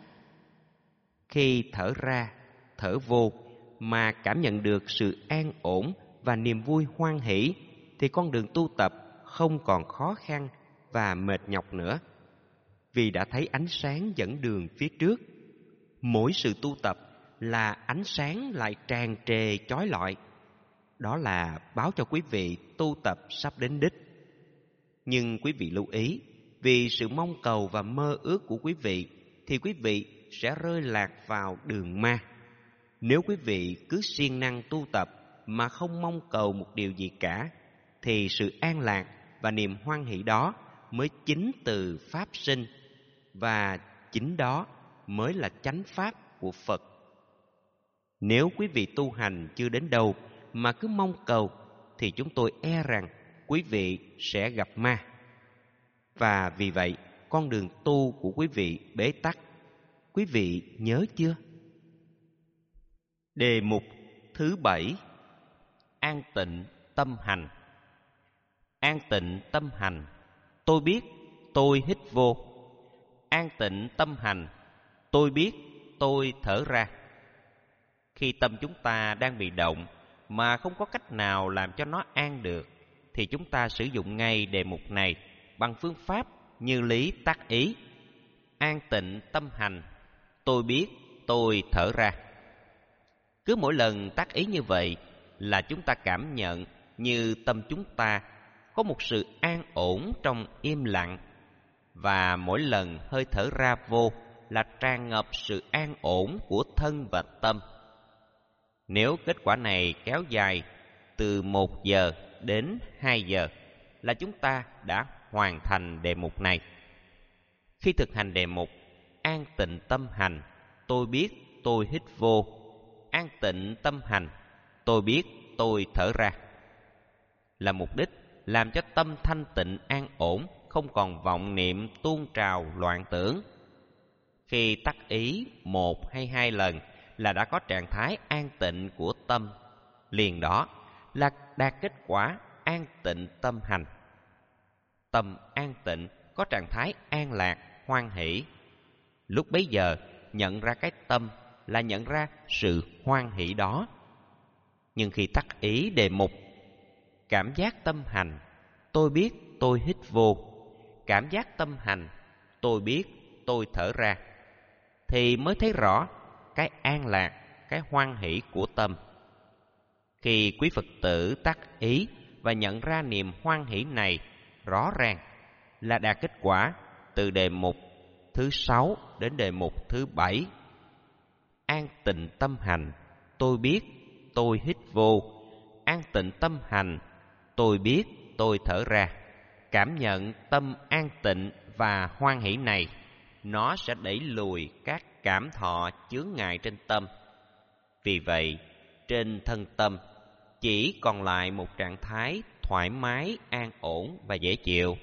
Khi thở ra, thở vô mà cảm nhận được sự an ổn và niềm vui hoan hỷ, thì con đường tu tập không còn khó khăn và mệt nhọc nữa, vì đã thấy ánh sáng dẫn đường phía trước. Mỗi sự tu tập là ánh sáng lại tràn trề chói lọi. Đó là báo cho quý vị tu tập sắp đến đích. Nhưng quý vị lưu ý, vì sự mong cầu và mơ ước của quý vị thì quý vị sẽ rơi lạc vào đường ma. Nếu quý vị cứ siêng năng tu tập mà không mong cầu một điều gì cả, thì sự an lạc và niềm hoan hỷ đó mới chính từ pháp sinh, và chính đó mới là chánh pháp của Phật. Nếu quý vị tu hành chưa đến đâu mà cứ mong cầu, thì chúng tôi e rằng quý vị sẽ gặp ma. Và vì vậy, con đường tu của quý vị bế tắc. Quý vị nhớ chưa? Đề mục thứ 7: an tịnh tâm hành. An tịnh tâm hành, tôi biết tôi hít vô. An tịnh tâm hành, tôi biết tôi thở ra. Khi tâm chúng ta đang bị động mà không có cách nào làm cho nó an được, thì chúng ta sử dụng ngay đề mục này bằng phương pháp như lý tác ý. An tịnh tâm hành, tôi biết tôi thở ra. Cứ mỗi lần tác ý như vậy là chúng ta cảm nhận như tâm chúng ta có một sự an ổn trong im lặng, và mỗi lần hơi thở ra vô là tràn ngập sự an ổn của thân và tâm. Nếu kết quả này kéo dài từ 1 giờ đến 2 giờ là chúng ta đã hoàn thành đề mục này. Khi thực hành đề mục an tịnh tâm hành, tôi biết tôi hít vô. An tịnh tâm hành, tôi biết tôi thở ra, là mục đích làm cho tâm thanh tịnh an ổn, không còn vọng niệm tuôn trào loạn tưởng. Khi tác ý 1 hay 2 lần là đã có trạng thái an tịnh của tâm, liền đó là đạt kết quả an tịnh tâm hành. Tâm an tịnh có trạng thái an lạc, hoan hỷ. Lúc bấy giờ nhận ra cái tâm là nhận ra sự hoan hỷ đó. Nhưng khi tác ý đề mục cảm giác tâm hành, tôi biết tôi hít vô. Cảm giác tâm hành, tôi biết tôi thở ra, thì mới thấy rõ cái an lạc, cái hoan hỷ của tâm. Khi quý Phật tử tác ý và nhận ra niềm hoan hỷ này rõ ràng là đạt kết quả từ đề mục thứ 6 đến đề mục thứ 7. An tịnh tâm hành, tôi biết tôi hít vô. An tịnh tâm hành, tôi biết tôi thở ra. Cảm nhận tâm an tịnh và hoan hỷ này, nó sẽ đẩy lùi các cảm thọ chướng ngại trên tâm. Vì vậy, trên thân tâm chỉ còn lại một trạng thái thoải mái, an ổn và dễ chịu.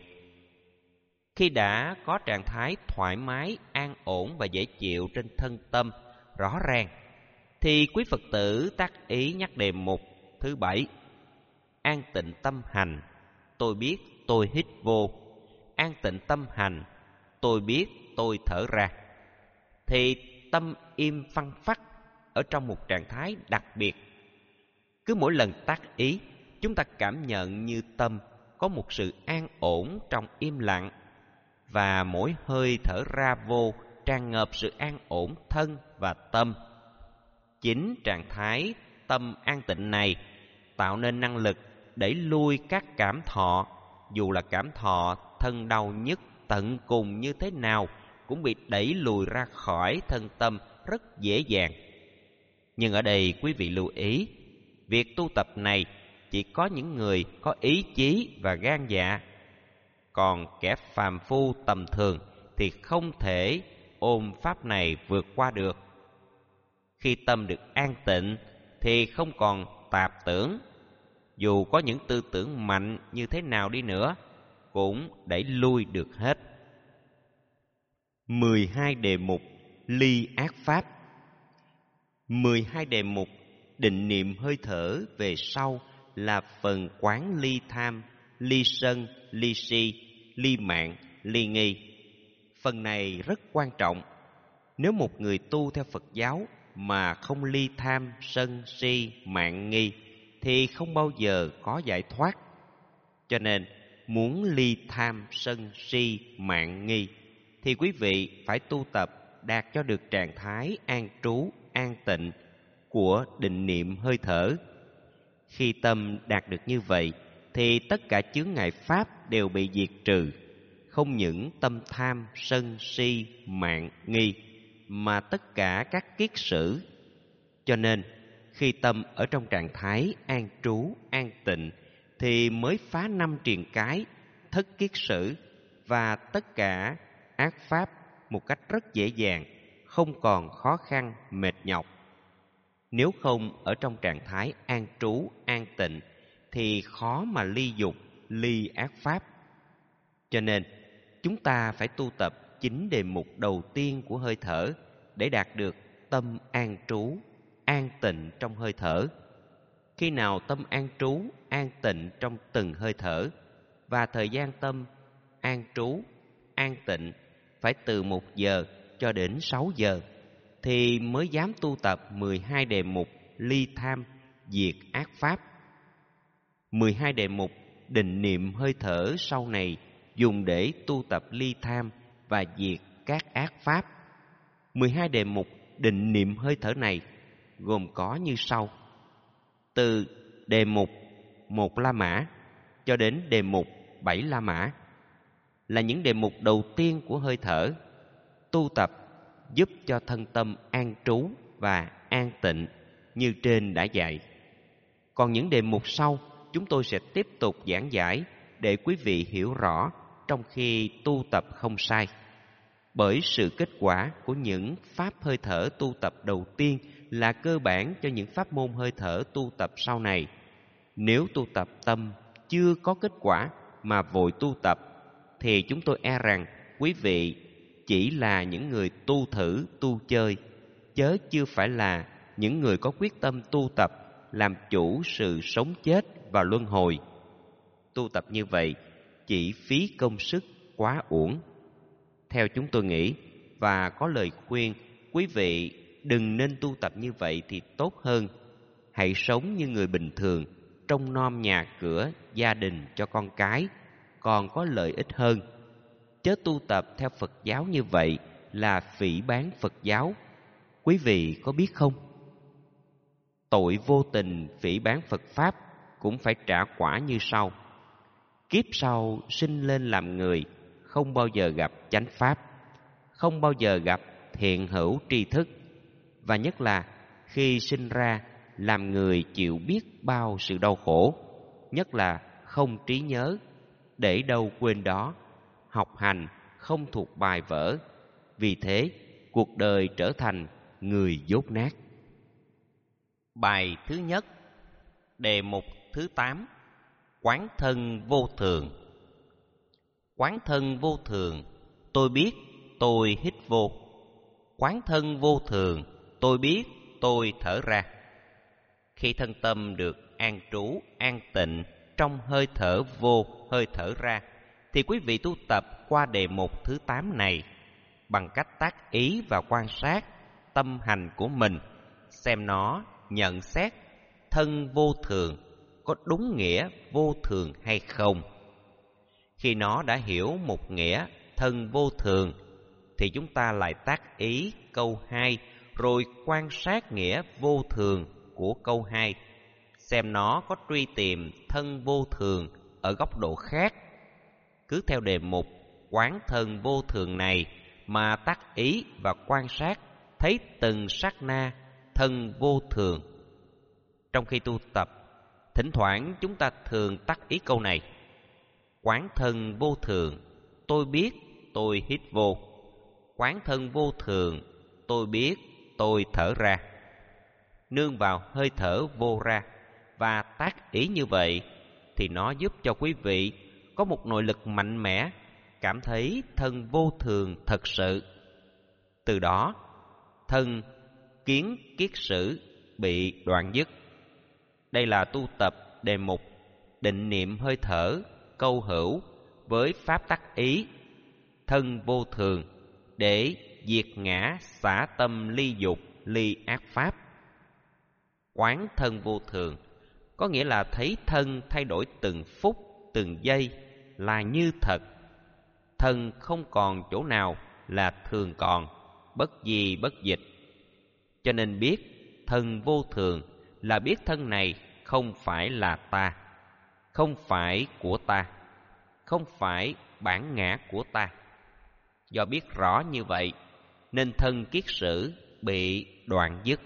Khi đã có trạng thái thoải mái, an ổn và dễ chịu trên thân tâm rõ ràng, thì quý Phật tử tác ý nhắc đề mục thứ 7: an tịnh tâm hành, tôi biết tôi hít vô. An tịnh tâm hành, tôi biết tôi thở ra. Thì tâm im phăng phắc ở trong một trạng thái đặc biệt. Cứ mỗi lần tác ý, chúng ta cảm nhận như tâm có một sự an ổn trong im lặng, và mỗi hơi thở ra vô tràn ngập sự an ổn thân và tâm. Chính trạng thái tâm an tịnh này tạo nên năng lực đẩy lui các cảm thọ, dù là cảm thọ thân đau nhức tận cùng như thế nào cũng bị đẩy lùi ra khỏi thân tâm rất dễ dàng. Nhưng ở đây quý vị lưu ý, việc tu tập này chỉ có những người có ý chí và gan dạ. Còn kẻ phàm phu tầm thường thì không thể ôm pháp này vượt qua được. Khi tâm được an tịnh thì không còn tạp tưởng. Dù có những tư tưởng mạnh như thế nào đi nữa, cũng đẩy lui được hết. 12 đề mục ly ác pháp. 12 đề mục định niệm hơi thở về sau là phần quán ly tham, ly sân, ly si, ly mạng, ly nghi. Phần này rất quan trọng. Nếu một người tu theo Phật giáo mà không ly tham, sân, si, mạng, nghi thì không bao giờ có giải thoát. Cho nên muốn ly tham, sân, si, mạng, nghi thì quý vị phải tu tập đạt cho được trạng thái an trú, an tịnh của định niệm hơi thở. Khi tâm đạt được như vậy thì tất cả chướng ngại pháp đều bị diệt trừ. Không những tâm tham, sân, si, mạng, nghi, mà tất cả các kiết sử. Cho nên khi tâm ở trong trạng thái an trú, an tịnh thì mới phá 5 triền cái, thất kiết sử và tất cả ác pháp một cách rất dễ dàng, không còn khó khăn, mệt nhọc. Nếu không ở trong trạng thái an trú, an tịnh thì khó mà ly dục, ly ác pháp. Cho nên chúng ta phải tu tập 9 đề mục đầu tiên của hơi thở để đạt được tâm an trú, an tịnh trong hơi thở. Khi nào tâm an trú, an tịnh trong từng hơi thở và thời gian tâm an trú, an tịnh phải từ 1 giờ cho đến 6 giờ thì mới dám tu tập 12 đề mục ly tham, diệt ác pháp. 12 đề mục định niệm hơi thở sau này dùng để tu tập ly tham và diệt các ác pháp. 12 đề mục định niệm hơi thở này gồm có như sau: từ đề mục 1 La Mã cho đến đề mục 7 La Mã là những đề mục đầu tiên của hơi thở. Tu tập giúp cho thân tâm an trú và an tịnh như trên đã dạy. Còn những đề mục sau chúng tôi sẽ tiếp tục giảng giải để quý vị hiểu rõ trong khi tu tập không sai. Bởi sự kết quả của những pháp hơi thở tu tập đầu tiên là cơ bản cho những pháp môn hơi thở tu tập sau này. Nếu tu tập tâm chưa có kết quả mà vội tu tập thì chúng tôi e rằng quý vị chỉ là những người tu thử, tu chơi, chớ chưa phải là những người có quyết tâm tu tập làm chủ sự sống chết và luân hồi. Tu tập như vậy chỉ phí công sức quá uổng. Theo chúng tôi nghĩ và có lời khuyên, quý vị đừng nên tu tập như vậy thì tốt hơn. Hãy sống như người bình thường, trông nom nhà cửa, gia đình cho con cái, còn có lợi ích hơn. Chớ tu tập theo Phật giáo như vậy là phỉ báng Phật giáo. Quý vị có biết không? Tội vô tình phỉ báng Phật Pháp cũng phải trả quả như sau. Kiếp sau sinh lên làm người, không bao giờ gặp chánh Pháp, không bao giờ gặp thiện hữu tri thức. Và nhất là khi sinh ra làm người chịu biết bao sự đau khổ, nhất là không trí nhớ, để đâu quên đó, học hành không thuộc bài vở. Vì thế, cuộc đời trở thành người dốt nát. Bài thứ nhất, đề mục thứ 8, quán thân vô thường. Quán thân vô thường, tôi biết tôi hít vô. Quán thân vô thường, tôi biết tôi thở ra. Khi thân tâm được an trú, an tịnh trong hơi thở vô, hơi thở ra, thì quý vị tu tập qua đề mục thứ 8 này bằng cách tác ý và quan sát tâm hành của mình, xem nó nhận xét thân vô thường có đúng nghĩa vô thường hay không. Khi nó đã hiểu một nghĩa thân vô thường thì chúng ta lại tác ý câu 2 rồi quan sát nghĩa vô thường của câu 2, xem nó có truy tìm thân vô thường ở góc độ khác. Cứ theo đề mục quán thân vô thường này mà tác ý và quan sát thấy từng sát na thân vô thường. Trong khi tu tập, thỉnh thoảng chúng ta thường tác ý câu này: quán thân vô thường, tôi biết tôi hít vô. Quán thân vô thường, tôi biết tôi thở ra. Nương vào hơi thở vô ra và tác ý như vậy thì nó giúp cho quý vị có một nội lực mạnh mẽ, cảm thấy thân vô thường thật sự. Từ đó, thân kiến kiết sử bị đoạn dứt. Đây là tu tập đề mục định niệm hơi thở câu hữu với pháp tác ý thân vô thường để diệt ngã, xả tâm ly dục, ly ác pháp. Quán thân vô thường có nghĩa là thấy thân thay đổi từng phút, từng giây là như thật. Thân không còn chỗ nào là thường còn, bất di bất dịch. Cho nên biết thân vô thường là biết thân này không phải là ta, không phải của ta, không phải bản ngã của ta. Do biết rõ như vậy nên thân kiết sử bị đoạn dứt.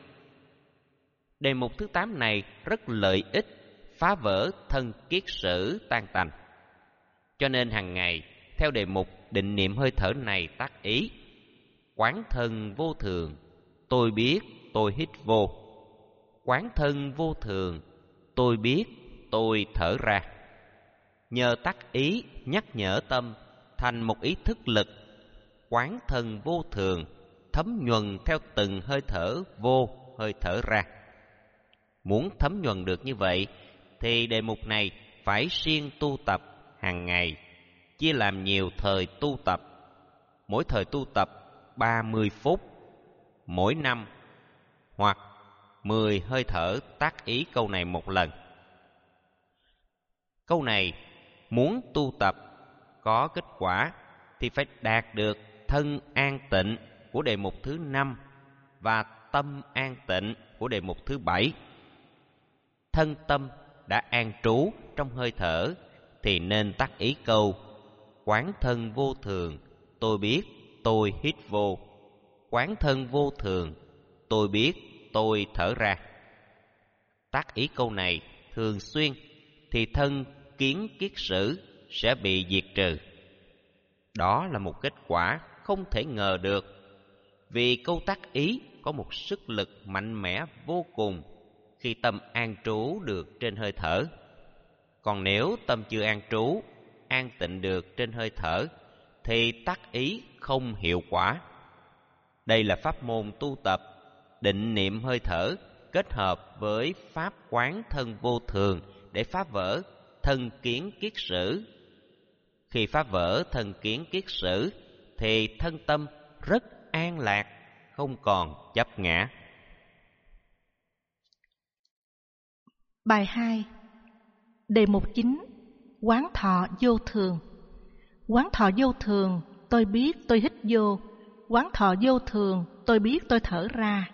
Đề mục thứ 8 này rất lợi ích phá vỡ thân kiết sử tan tành. Cho nên hàng ngày theo đề mục định niệm hơi thở này tác ý: quán thân vô thường, tôi biết tôi hít vô. Quán thân vô thường, tôi biết tôi thở ra. Nhờ tác ý nhắc nhở tâm thành một ý thức lực. Quán thân vô thường, thấm nhuần theo từng hơi thở vô, hơi thở ra. Muốn thấm nhuần được như vậy thì đề mục này phải siêng tu tập hàng ngày, chia làm nhiều thời tu tập. Mỗi thời tu tập 30 phút, mỗi năm, hoặc 10 hơi thở tác ý câu này một lần. Câu này muốn tu tập có kết quả thì phải đạt được thân an tịnh của đề mục thứ 5 và tâm an tịnh của đề mục thứ 7. Thân tâm đã an trú trong hơi thở thì nên tác ý câu quán thân vô thường, tôi biết tôi hít vô. Quán thân vô thường, tôi biết tôi thở ra. Tác ý câu này thường xuyên thì thân kiến kiết sử sẽ bị diệt trừ. Đó là một kết quả không thể ngờ được, vì câu tác ý có một sức lực mạnh mẽ vô cùng khi tâm an trú được trên hơi thở. Còn nếu tâm chưa an trú, an tịnh được trên hơi thở thì tác ý không hiệu quả. Đây là pháp môn tu tập định niệm hơi thở kết hợp với pháp quán thân vô thường để phá vỡ thân kiến kiết sử. Khi phá vỡ thân kiến kiết sử thì thân tâm rất an lạc, không còn chấp ngã. Bài 2. Đề mục 9. Quán thọ vô thường. Quán thọ vô thường, tôi biết tôi hít vô. Quán thọ vô thường, tôi biết tôi thở ra.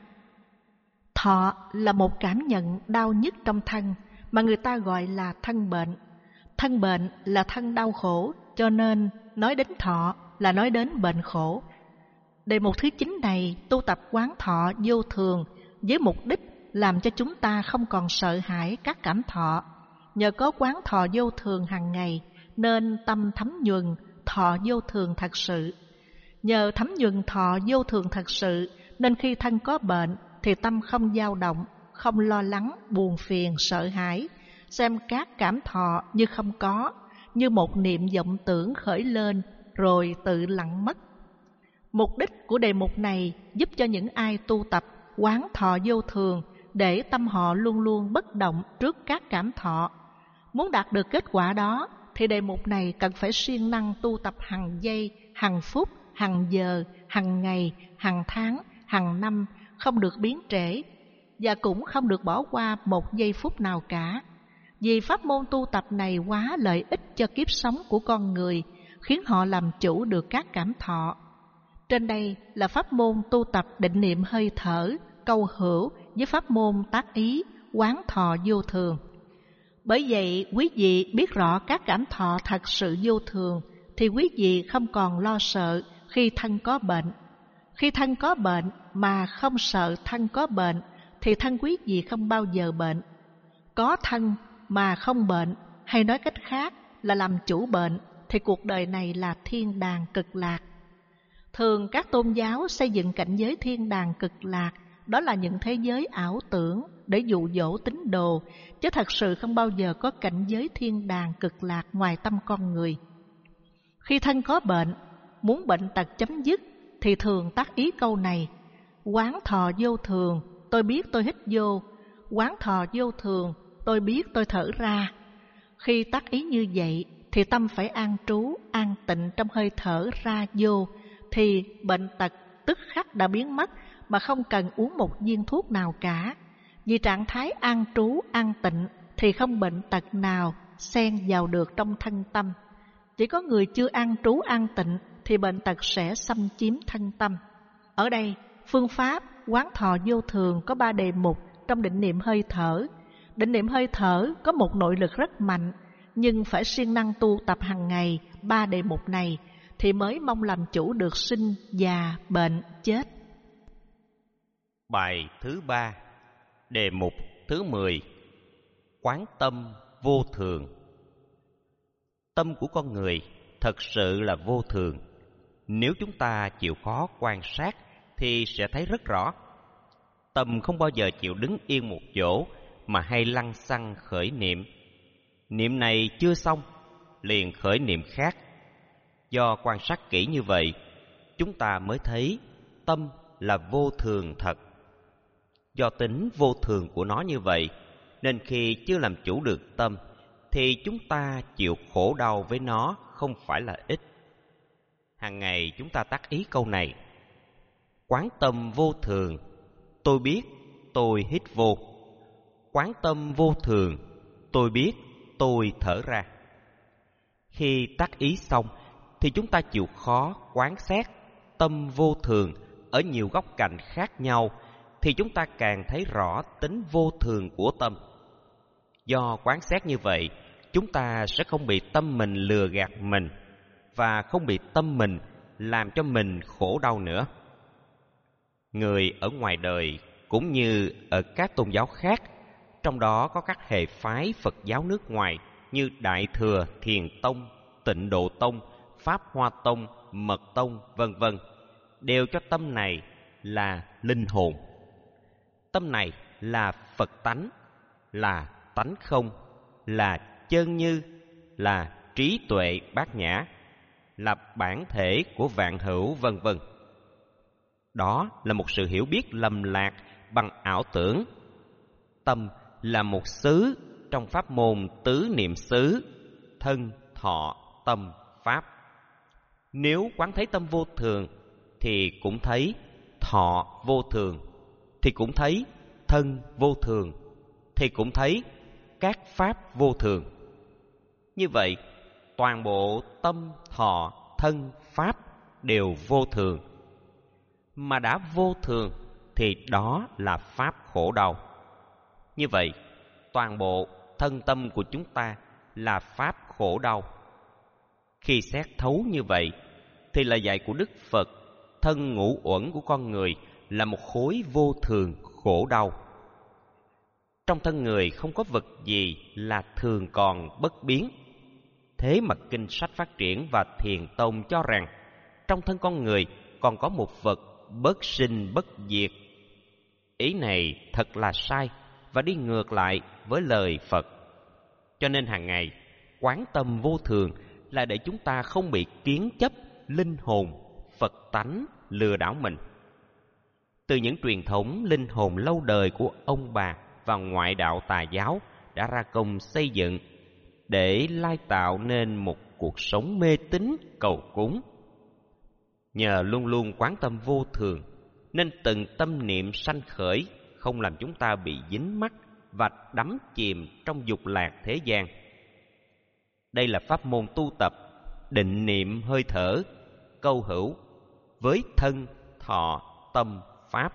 Thọ là một cảm nhận đau nhức trong thân mà người ta gọi là thân bệnh. Thân bệnh là thân đau khổ, cho nên nói đến thọ là nói đến bệnh khổ. Đề mục thứ 9 này tu tập quán thọ vô thường với mục đích làm cho chúng ta không còn sợ hãi các cảm thọ. Nhờ có quán thọ vô thường hàng ngày nên tâm thấm nhuần thọ vô thường thật sự. Nhờ thấm nhuần thọ vô thường thật sự nên khi thân có bệnh thì tâm không dao động, không lo lắng, buồn phiền, sợ hãi, xem các cảm thọ như không có, như một niệm vọng tưởng khởi lên rồi tự lặng mất. Mục đích của đề mục này giúp cho những ai tu tập quán thọ vô thường để tâm họ luôn luôn bất động trước các cảm thọ. Muốn đạt được kết quả đó thì đề mục này cần phải siêng năng tu tập hàng giây, hàng phút, hàng giờ, hàng ngày, hàng tháng, hàng năm, không được biến trễ và cũng không được bỏ qua một giây phút nào cả. Vì pháp môn tu tập này quá lợi ích cho kiếp sống của con người, khiến họ làm chủ được các cảm thọ. Trên đây là pháp môn tu tập định niệm hơi thở, câu hữu với pháp môn tác ý, quán thọ vô thường. Bởi vậy, quý vị biết rõ các cảm thọ thật sự vô thường, thì quý vị không còn lo sợ khi thân có bệnh. Khi thân có bệnh mà không sợ thân có bệnh, thì thân quý vị không bao giờ bệnh. Có thân mà không bệnh, hay nói cách khác là làm chủ bệnh, thì cuộc đời này là thiên đàng cực lạc. Thường các tôn giáo xây dựng cảnh giới thiên đàng cực lạc, đó là những thế giới ảo tưởng để dụ dỗ tín đồ, chứ thật sự không bao giờ có cảnh giới thiên đàng cực lạc ngoài tâm con người. Khi thân có bệnh, muốn bệnh tật chấm dứt, thì thường tác ý câu này: quán thọ vô thường, tôi biết tôi hít vô. Quán thọ vô thường, tôi biết tôi thở ra. Khi tác ý như vậy thì tâm phải an trú, an tịnh trong hơi thở ra vô, thì bệnh tật tức khắc đã biến mất mà không cần uống một viên thuốc nào cả. Vì trạng thái an trú, an tịnh thì không bệnh tật nào xen vào được trong thân tâm. Chỉ có người chưa an trú, an tịnh thì bệnh tật sẽ xâm chiếm thân tâm. Ở đây, phương pháp quán thọ vô thường có 3 đề mục trong định niệm hơi thở. Định niệm hơi thở có một nội lực rất mạnh, nhưng phải siêng năng tu tập hàng ngày 3 đề mục này thì mới mong làm chủ được sinh, già, bệnh, chết. Bài thứ 3, đề mục thứ 10, quán tâm vô thường. Tâm của con người thật sự là vô thường. Nếu chúng ta chịu khó quan sát thì sẽ thấy rất rõ. Tâm không bao giờ chịu đứng yên một chỗ mà hay lăng xăng khởi niệm. Niệm này chưa xong, liền khởi niệm khác. Do quan sát kỹ như vậy, chúng ta mới thấy tâm là vô thường thật. Do tính vô thường của nó như vậy, nên khi chưa làm chủ được tâm, thì chúng ta chịu khổ đau với nó không phải là ít. Hàng ngày chúng ta tác ý câu này: quán tâm vô thường, tôi biết tôi hít vô. Quán tâm vô thường, tôi biết tôi thở ra. Khi tác ý xong, thì chúng ta chịu khó quán xét tâm vô thường ở nhiều góc cạnh khác nhau, thì chúng ta càng thấy rõ tính vô thường của tâm. Do quán xét như vậy, chúng ta sẽ không bị tâm mình lừa gạt mình, và không bị tâm mình làm cho mình khổ đau nữa. Người ở ngoài đời cũng như ở các tôn giáo khác, trong đó có các hệ phái Phật giáo nước ngoài như Đại Thừa Thiền Tông, Tịnh Độ Tông, Pháp Hoa Tông, Mật Tông, vân vân, đều cho tâm này là linh hồn. Tâm này là Phật tánh, là tánh không, là chân như, là trí tuệ bát nhã, là bản thể của vạn hữu, vân vân. Đó là một sự hiểu biết lầm lạc bằng ảo tưởng. Tâm là một xứ trong pháp môn tứ niệm xứ: thân, thọ, tâm, pháp. Nếu quán thấy tâm vô thường, thì cũng thấy thọ vô thường, thì cũng thấy thân vô thường, thì cũng thấy các pháp vô thường. Như vậy, toàn bộ tâm, thọ, thân, pháp đều vô thường. Mà đã vô thường thì đó là pháp khổ đau. Như vậy, toàn bộ thân tâm của chúng ta là pháp khổ đau. Khi xét thấu như vậy, thì lời dạy của Đức Phật, thân ngũ uẩn của con người là một khối vô thường khổ đau. Trong thân người không có vật gì là thường còn bất biến. Thế mà kinh sách Phát Triển và Thiền Tông cho rằng trong thân con người còn có một vật bất sinh bất diệt. Ý này thật là sai và đi ngược lại với lời Phật. Cho nên hàng ngày quán tâm vô thường là để chúng ta không bị kiến chấp linh hồn, Phật tánh lừa đảo mình. Từ những truyền thống linh hồn lâu đời của ông bà và ngoại đạo tà giáo đã ra công xây dựng để lai tạo nên một cuộc sống mê tín cầu cúng. Nhờ luôn luôn quán tâm vô thường, nên từng tâm niệm sanh khởi không làm chúng ta bị dính mắc và đắm chìm trong dục lạc thế gian. Đây là pháp môn tu tập định niệm hơi thở, câu hữu với thân, thọ, tâm, pháp.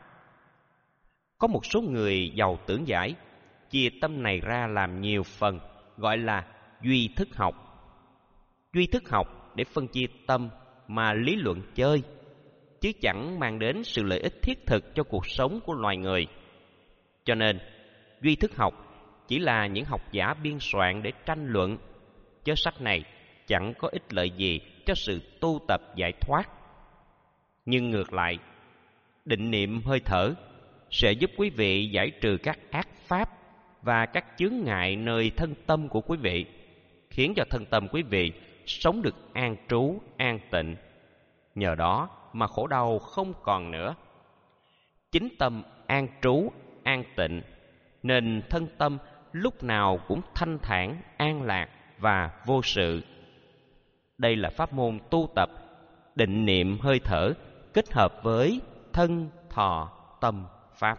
Có một số người giàu tưởng giải chia tâm này ra làm nhiều phần, gọi là duy thức học. Duy thức học để phân chia tâm mà lý luận chơi, chứ chẳng mang đến sự lợi ích thiết thực cho cuộc sống của loài người. Cho nên, duy thức học chỉ là những học giả biên soạn để tranh luận, chứ sách này chẳng có ích lợi gì cho sự tu tập giải thoát. Nhưng ngược lại, định niệm hơi thở sẽ giúp quý vị giải trừ các ác pháp và các chướng ngại nơi thân tâm của quý vị, khiến cho thân tâm quý vị sống được an trú, an tịnh. Nhờ đó mà khổ đau không còn nữa. Chính tâm an trú, an tịnh, nên thân tâm lúc nào cũng thanh thản, an lạc và vô sự. Đây là pháp môn tu tập định niệm hơi thở kết hợp với thân, thọ, tâm, pháp.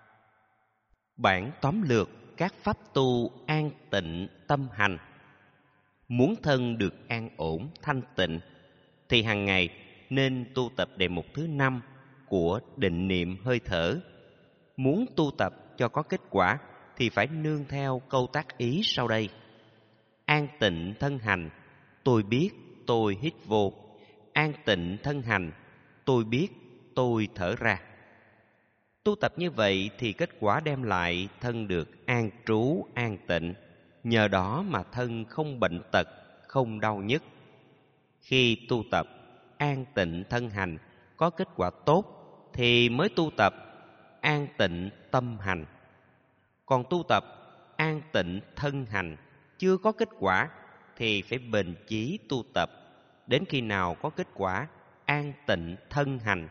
Bản tóm lược các pháp tu an tịnh tâm hành. Muốn thân được an ổn, thanh tịnh, thì hàng ngày nên tu tập đề mục thứ 5 của định niệm hơi thở. Muốn tu tập cho có kết quả thì phải nương theo câu tác ý sau đây: an tịnh thân hành, tôi biết tôi hít vô. An tịnh thân hành, tôi biết tôi thở ra. Tu tập như vậy thì kết quả đem lại thân được an trú, an tịnh. Nhờ đó mà thân không bệnh tật, không đau nhức. Khi tu tập an tịnh thân hành có kết quả tốt thì mới tu tập an tịnh tâm hành. Còn tu tập an tịnh thân hành chưa có kết quả thì phải bền chí tu tập đến khi nào có kết quả an tịnh thân hành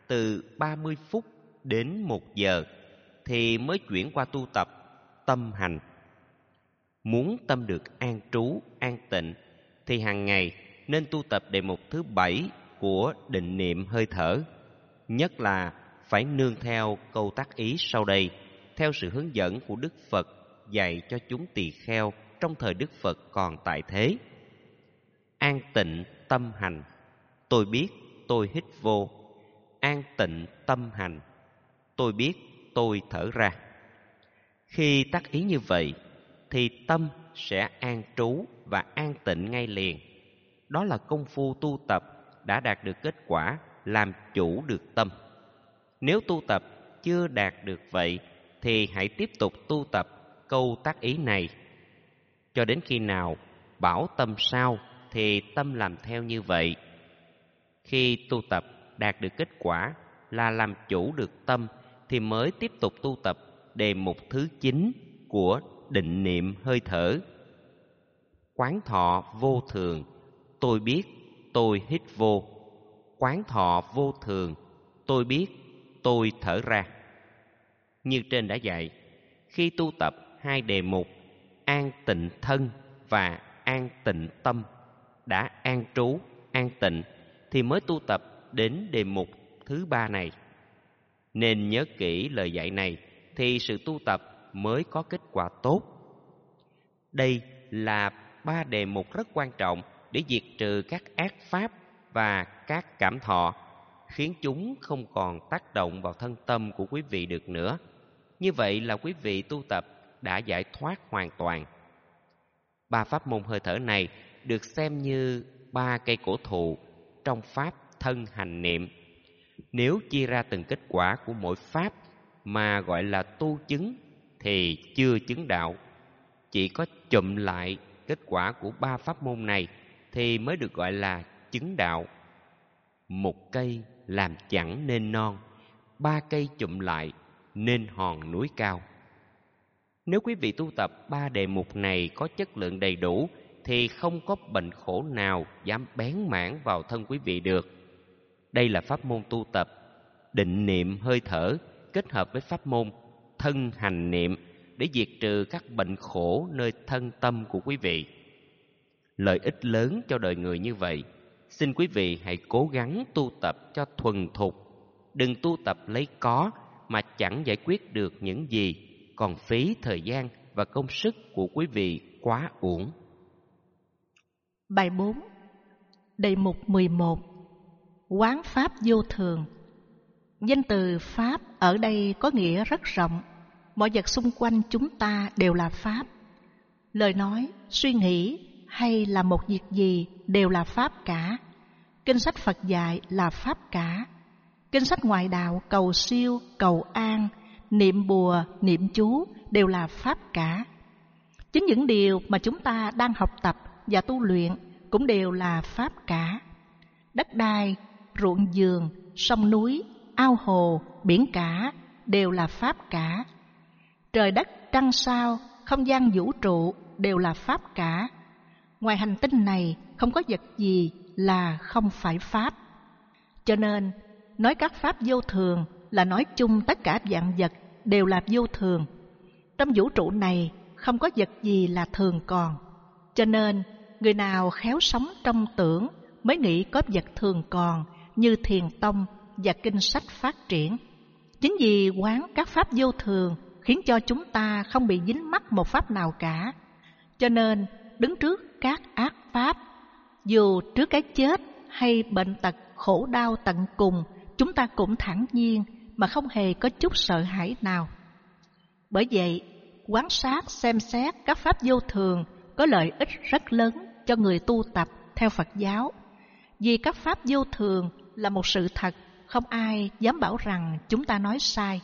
từ 30 phút đến 1 giờ thì mới chuyển qua tu tập tâm hành. Muốn tâm được an trú, an tịnh thì hàng ngày nên tu tập đề mục thứ 7 của định niệm hơi thở. Nhất là phải nương theo câu tác ý sau đây, theo sự hướng dẫn của Đức Phật dạy cho chúng tỳ kheo trong thời Đức Phật còn tại thế. An tịnh tâm hành, tôi biết tôi hít vô. An tịnh tâm hành, tôi biết tôi thở ra. Khi tác ý như vậy thì tâm sẽ an trú và an tịnh ngay liền. Đó là công phu tu tập đã đạt được kết quả làm chủ được tâm. Nếu tu tập chưa đạt được vậy thì hãy tiếp tục tu tập câu tác ý này cho đến khi nào bảo tâm sao thì tâm làm theo như vậy. Khi tu tập đạt được kết quả là làm chủ được tâm thì mới tiếp tục tu tập đề mục thứ 9 của định niệm hơi thở. Quán thọ vô thường, tôi biết tôi hít vô. Quán thọ vô thường, tôi biết tôi thở ra. Như trên đã dạy, khi tu tập 2 đề mục an tịnh thân và an tịnh tâm đã an trú, an tịnh thì mới tu tập đến đề mục thứ 3 này. Nên nhớ kỹ lời dạy này thì sự tu tập mới có kết quả tốt. Đây là 3 đề mục rất quan trọng để diệt trừ các ác pháp và các cảm thọ, khiến chúng không còn tác động vào thân tâm của quý vị được nữa. Như vậy là quý vị tu tập đã giải thoát hoàn toàn. 3 pháp môn hơi thở này được xem như 3 cây cổ thụ trong pháp thân hành niệm. Nếu chia ra từng kết quả của mỗi pháp mà gọi là tu chứng thì chưa chứng đạo. Chỉ có chụm lại kết quả của 3 pháp môn này thì mới được gọi là chứng đạo. Một cây làm chẳng nên non, 3 cây chụm lại nên hòn núi cao. Nếu quý vị tu tập 3 đề mục này có chất lượng đầy đủ thì không có bệnh khổ nào dám bén mảng vào thân quý vị được. Đây là pháp môn tu tập định niệm hơi thở kết hợp với pháp môn thân hành niệm để diệt trừ các bệnh khổ nơi thân tâm của quý vị. Lợi ích lớn cho đời người như vậy, xin quý vị hãy cố gắng tu tập cho thuần thục. Đừng tu tập lấy có mà chẳng giải quyết được những gì, còn phí thời gian và công sức của quý vị quá uổng. Bài 4. Đề mục 11. Quán pháp vô thường. Danh từ pháp ở đây có nghĩa rất rộng. Mọi vật xung quanh chúng ta đều là pháp. Lời nói, suy nghĩ hay là một việc gì đều là pháp cả. Kinh sách Phật dạy là pháp cả. Kinh sách ngoại đạo cầu siêu, cầu an, niệm bùa, niệm chú đều là pháp cả. Chính những điều mà chúng ta đang học tập và tu luyện cũng đều là pháp cả. Đất đai, ruộng vườn, sông núi, ao hồ, biển cả đều là pháp cả. Trời đất, trăng sao, không gian vũ trụ đều là pháp cả. Ngoài hành tinh này không có vật gì là không phải pháp. Cho nên nói các pháp vô thường là nói chung tất cả vạn vật đều là vô thường. Trong vũ trụ này không có vật gì là thường còn. Cho nên người nào khéo sống trong tưởng mới nghĩ có vật thường còn như Thiền Tông và kinh sách phát triển. Chính vì quán các pháp vô thường khiến cho chúng ta không bị dính mắc một pháp nào cả. Cho nên đứng trước các ác pháp, dù trước cái chết hay bệnh tật khổ đau tận cùng, chúng ta cũng thản nhiên mà không hề có chút sợ hãi nào. Bởi vậy, quan sát xem xét các pháp vô thường có lợi ích rất lớn cho người tu tập theo Phật giáo. Vì các pháp vô thường là một sự thật, không ai dám bảo rằng chúng ta nói sai.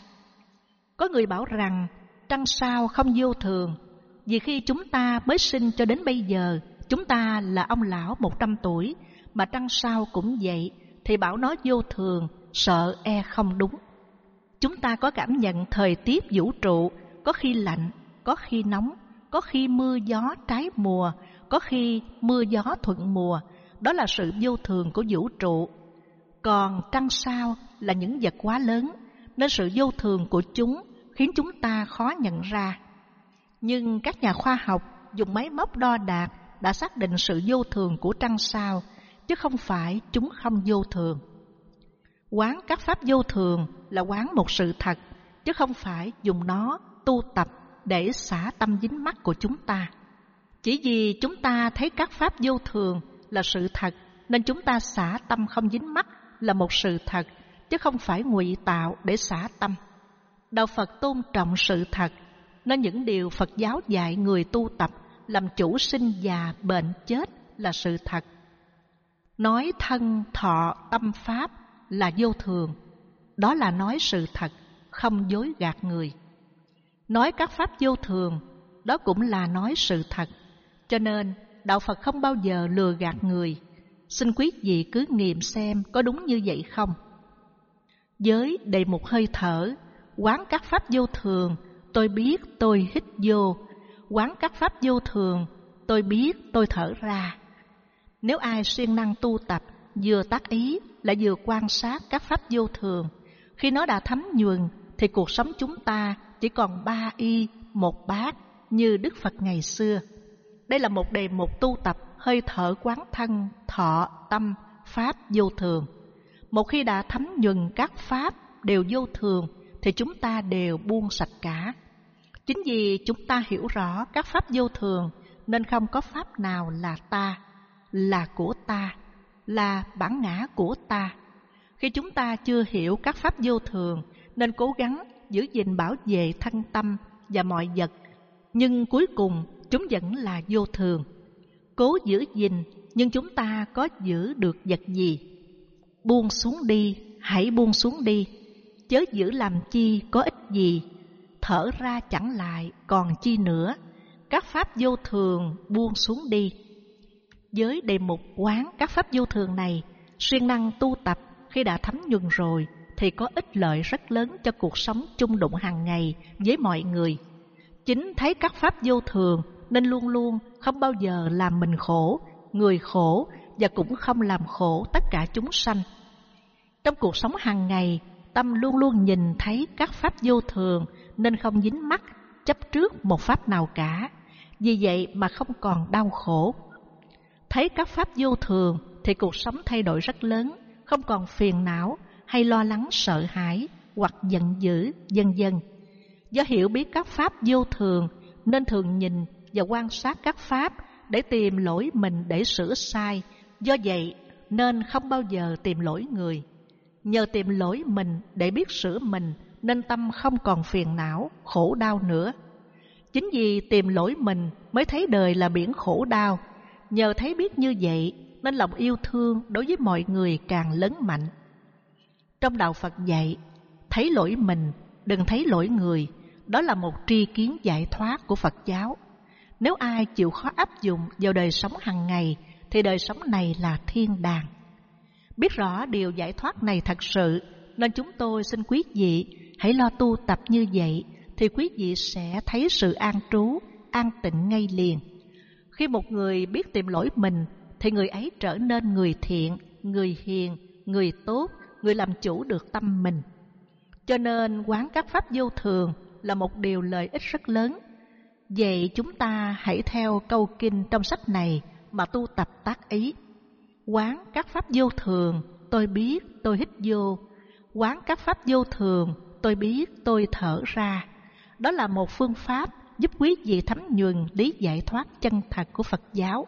Có người bảo rằng trăng sao không vô thường, vì khi chúng ta mới sinh cho đến bây giờ, chúng ta là ông lão 100 tuổi, mà trăng sao cũng vậy, thì bảo nó vô thường, sợ e không đúng. Chúng ta có cảm nhận thời tiết vũ trụ, có khi lạnh, có khi nóng, có khi mưa gió trái mùa, có khi mưa gió thuận mùa. Đó là sự vô thường của vũ trụ. Còn trăng sao là những vật quá lớn, nên sự vô thường của chúng khiến chúng ta khó nhận ra. Nhưng các nhà khoa học dùng máy móc đo đạc đã xác định sự vô thường của trăng sao, chứ không phải chúng không vô thường. Quán các pháp vô thường là quán một sự thật, chứ không phải dùng nó tu tập để xả tâm dính mắc của chúng ta. Chỉ vì chúng ta thấy các pháp vô thường là sự thật, nên chúng ta xả tâm không dính mắc là một sự thật, chứ không phải ngụy tạo để xả tâm. Đạo Phật tôn trọng sự thật, nên những điều Phật giáo dạy người tu tập làm chủ sinh già bệnh chết là sự thật. Nói thân, thọ, tâm pháp là vô thường, đó là nói sự thật, không dối gạt người. Nói các pháp vô thường, đó cũng là nói sự thật. Cho nên, Đạo Phật không bao giờ lừa gạt người. Xin quý vị cứ nghiệm xem có đúng như vậy không. Với đề mục hơi thở, quán các pháp vô thường, tôi biết tôi hít vô. Quán các pháp vô thường, tôi biết tôi thở ra. Nếu ai siêng năng tu tập, vừa tác ý lại vừa quan sát các pháp vô thường, khi nó đã thấm nhuần thì cuộc sống chúng ta chỉ còn 3 y 1 bát như Đức Phật ngày xưa. Đây là một đề mục tu tập hơi thở quán thân, thọ, tâm, pháp vô thường. Một khi đã thấm nhuần các pháp đều vô thường thì chúng ta đều buông sạch cả. Chính vì chúng ta hiểu rõ các pháp vô thường nên không có pháp nào là ta, là của ta, là bản ngã của ta. Khi chúng ta chưa hiểu các pháp vô thường nên cố gắng giữ gìn bảo vệ thân tâm và mọi vật, nhưng cuối cùng chúng vẫn là vô thường. Cố giữ gìn nhưng chúng ta có giữ được vật gì? Buông xuống đi, hãy buông xuống đi, chớ giữ làm chi có ích gì. Thở ra chẳng lại còn chi nữa, các pháp vô thường buông xuống đi. Với đề mục quán các pháp vô thường này, siêng năng tu tập khi đã thấm nhuần rồi thì có ích lợi rất lớn cho cuộc sống chung đụng hàng ngày với mọi người. Chính thấy các pháp vô thường nên luôn luôn không bao giờ làm mình khổ, người khổ và cũng không làm khổ tất cả chúng sanh. Trong cuộc sống hàng ngày, tâm luôn luôn nhìn thấy các pháp vô thường nên không dính mắc, chấp trước một pháp nào cả. Vì vậy mà không còn đau khổ. Thấy các pháp vô thường thì cuộc sống thay đổi rất lớn, không còn phiền não hay lo lắng sợ hãi hoặc giận dữ, vân vân. Do hiểu biết các pháp vô thường nên thường nhìn và quan sát các pháp để tìm lỗi mình để sửa sai. Do vậy nên không bao giờ tìm lỗi người. Nhờ tìm lỗi mình để biết sửa mình nên tâm không còn phiền não, khổ đau nữa. Chính vì tìm lỗi mình mới thấy đời là biển khổ đau. Nhờ thấy biết như vậy nên lòng yêu thương đối với mọi người càng lớn mạnh. Trong đạo Phật dạy, thấy lỗi mình, đừng thấy lỗi người. Đó là một tri kiến giải thoát của Phật giáo. Nếu ai chịu khó áp dụng vào đời sống hàng ngày thì đời sống này là thiên đàng. Biết rõ điều giải thoát này thật sự nên chúng tôi xin quý vị hãy lo tu tập như vậy thì quý vị sẽ thấy sự an trú, an tịnh ngay liền. Khi một người biết tìm lỗi mình thì người ấy trở nên người thiện, người hiền, người tốt, người làm chủ được tâm mình. Cho nên quán các pháp vô thường là một điều lợi ích rất lớn. Vậy chúng ta hãy theo câu kinh trong sách này mà tu tập tác ý. Quán các pháp vô thường, tôi biết tôi hít vô. Quán các pháp vô thường, tôi biết tôi thở ra. Đó là một phương pháp giúp quý vị thấm nhuần lý giải thoát chân thật của Phật giáo.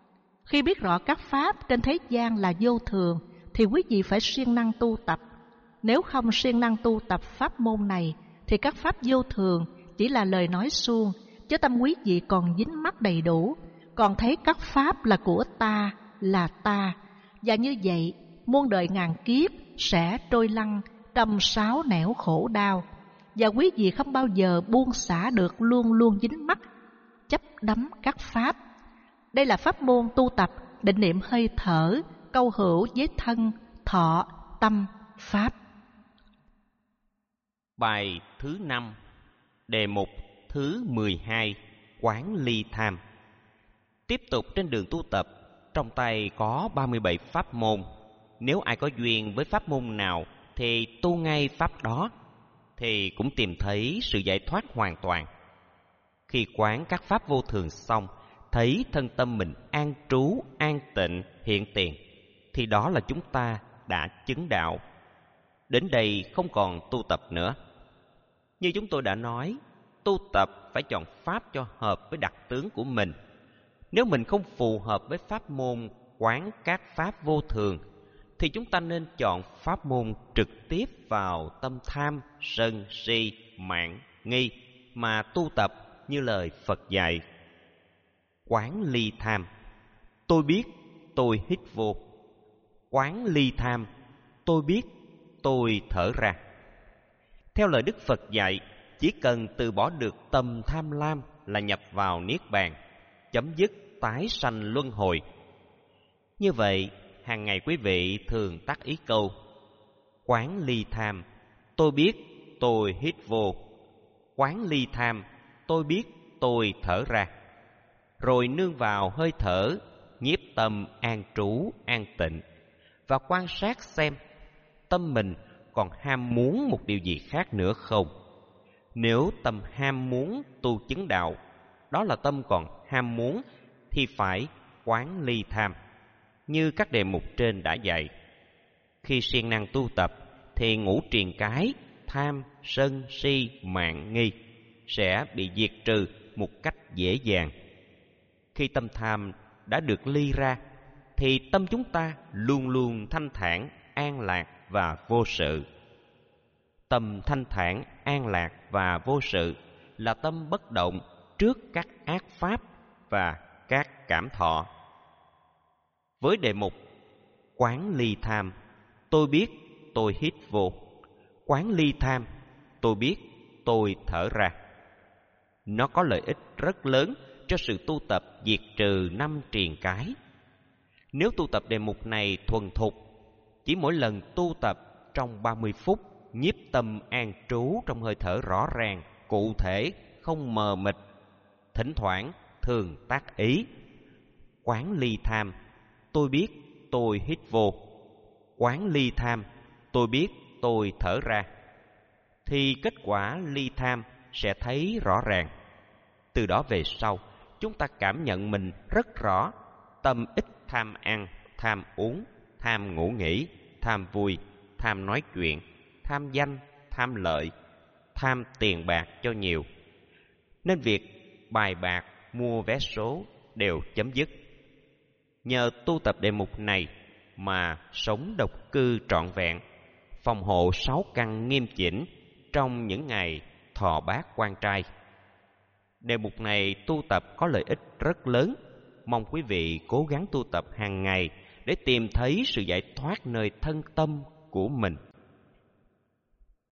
Khi biết rõ các pháp trên thế gian là vô thường thì quý vị phải siêng năng tu tập. Nếu không siêng năng tu tập pháp môn này thì các pháp vô thường chỉ là lời nói suông, chứ tâm quý vị còn dính mắc đầy đủ, còn thấy các pháp là của ta, là ta. Và như vậy, muôn đời ngàn kiếp sẽ trôi lăn trong sáu nẻo khổ đau. Và quý vị không bao giờ buông xả được, luôn luôn dính mắc, chấp đắm các pháp. Đây là pháp môn tu tập định niệm hơi thở, câu hữu với thân, thọ, tâm, pháp. Bài thứ 5, đề mục thứ 12, quán ly tham. Tiếp tục trên đường tu tập, trong tay có 37 pháp môn. nếu ai có duyên với pháp môn nào thì tu ngay pháp đó, thì cũng tìm thấy sự giải thoát hoàn toàn. Khi quán các pháp vô thường xong, thấy thân tâm mình an trú, an tịnh, hiện tiền, thì đó là chúng ta đã chứng đạo. Đến đây không còn tu tập nữa. Như chúng tôi đã nói, tu tập phải chọn pháp cho hợp với đặc tướng của mình. Nếu mình không phù hợp với pháp môn quán các pháp vô thường, thì chúng ta nên chọn pháp môn trực tiếp vào tâm tham, sân, si, mạn, nghi mà tu tập như lời Phật dạy. Quán ly tham, tôi biết tôi hít vô. Quán ly tham, tôi biết tôi thở ra. Theo lời Đức Phật dạy, chỉ cần từ bỏ được tâm tham lam là nhập vào Niết Bàn, chấm dứt tái sanh luân hồi. Như vậy, hàng ngày quý vị thường tác ý câu: quán ly tham, tôi biết tôi hít vô. Quán ly tham, tôi biết tôi thở ra. Rồi nương vào hơi thở, nhiếp tâm an trú, an tịnh, và quan sát xem tâm mình còn ham muốn một điều gì khác nữa không. Nếu tâm ham muốn tu chứng đạo, đó là tâm còn ham muốn, thì phải quán ly tham, như các đề mục trên đã dạy. Khi siêng năng tu tập, thì ngũ triền cái tham, sân, si, mạn, nghi sẽ bị diệt trừ một cách dễ dàng. Khi tâm tham đã được ly ra, thì tâm chúng ta luôn luôn thanh thản, an lạc và vô sự. Tâm thanh thản, an lạc và vô sự là tâm bất động trước các ác pháp và các cảm thọ. Với đề mục quán ly tham, tôi biết tôi hít vô. Quán ly tham, tôi biết tôi thở ra. Nó có lợi ích rất lớn cho sự tu tập diệt trừ năm triền cái. Nếu tu tập đề mục này thuần thục, chỉ mỗi lần tu tập trong 30 phút, nhiếp tâm an trú trong hơi thở rõ ràng, cụ thể, không mờ mịt, thỉnh thoảng thường tác ý. Quán ly tham, tôi biết tôi hít vô. Quán ly tham, tôi biết tôi thở ra. Thì kết quả ly tham sẽ thấy rõ ràng. Từ đó về sau, chúng ta cảm nhận mình rất rõ. Tâm ít tham ăn, tham uống, tham ngủ nghỉ, tham vui, tham nói chuyện, tham danh, tham lợi, tham tiền bạc cho nhiều. Nên việc bài bạc, mua vé số đều chấm dứt. Nhờ tu tập đề mục này mà sống độc cư trọn vẹn, phòng hộ 6 căn nghiêm chỉnh trong những ngày thọ bát quan trai. Đề mục này tu tập có lợi ích rất lớn. Mong quý vị cố gắng tu tập hàng ngày để tìm thấy sự giải thoát nơi thân tâm của mình.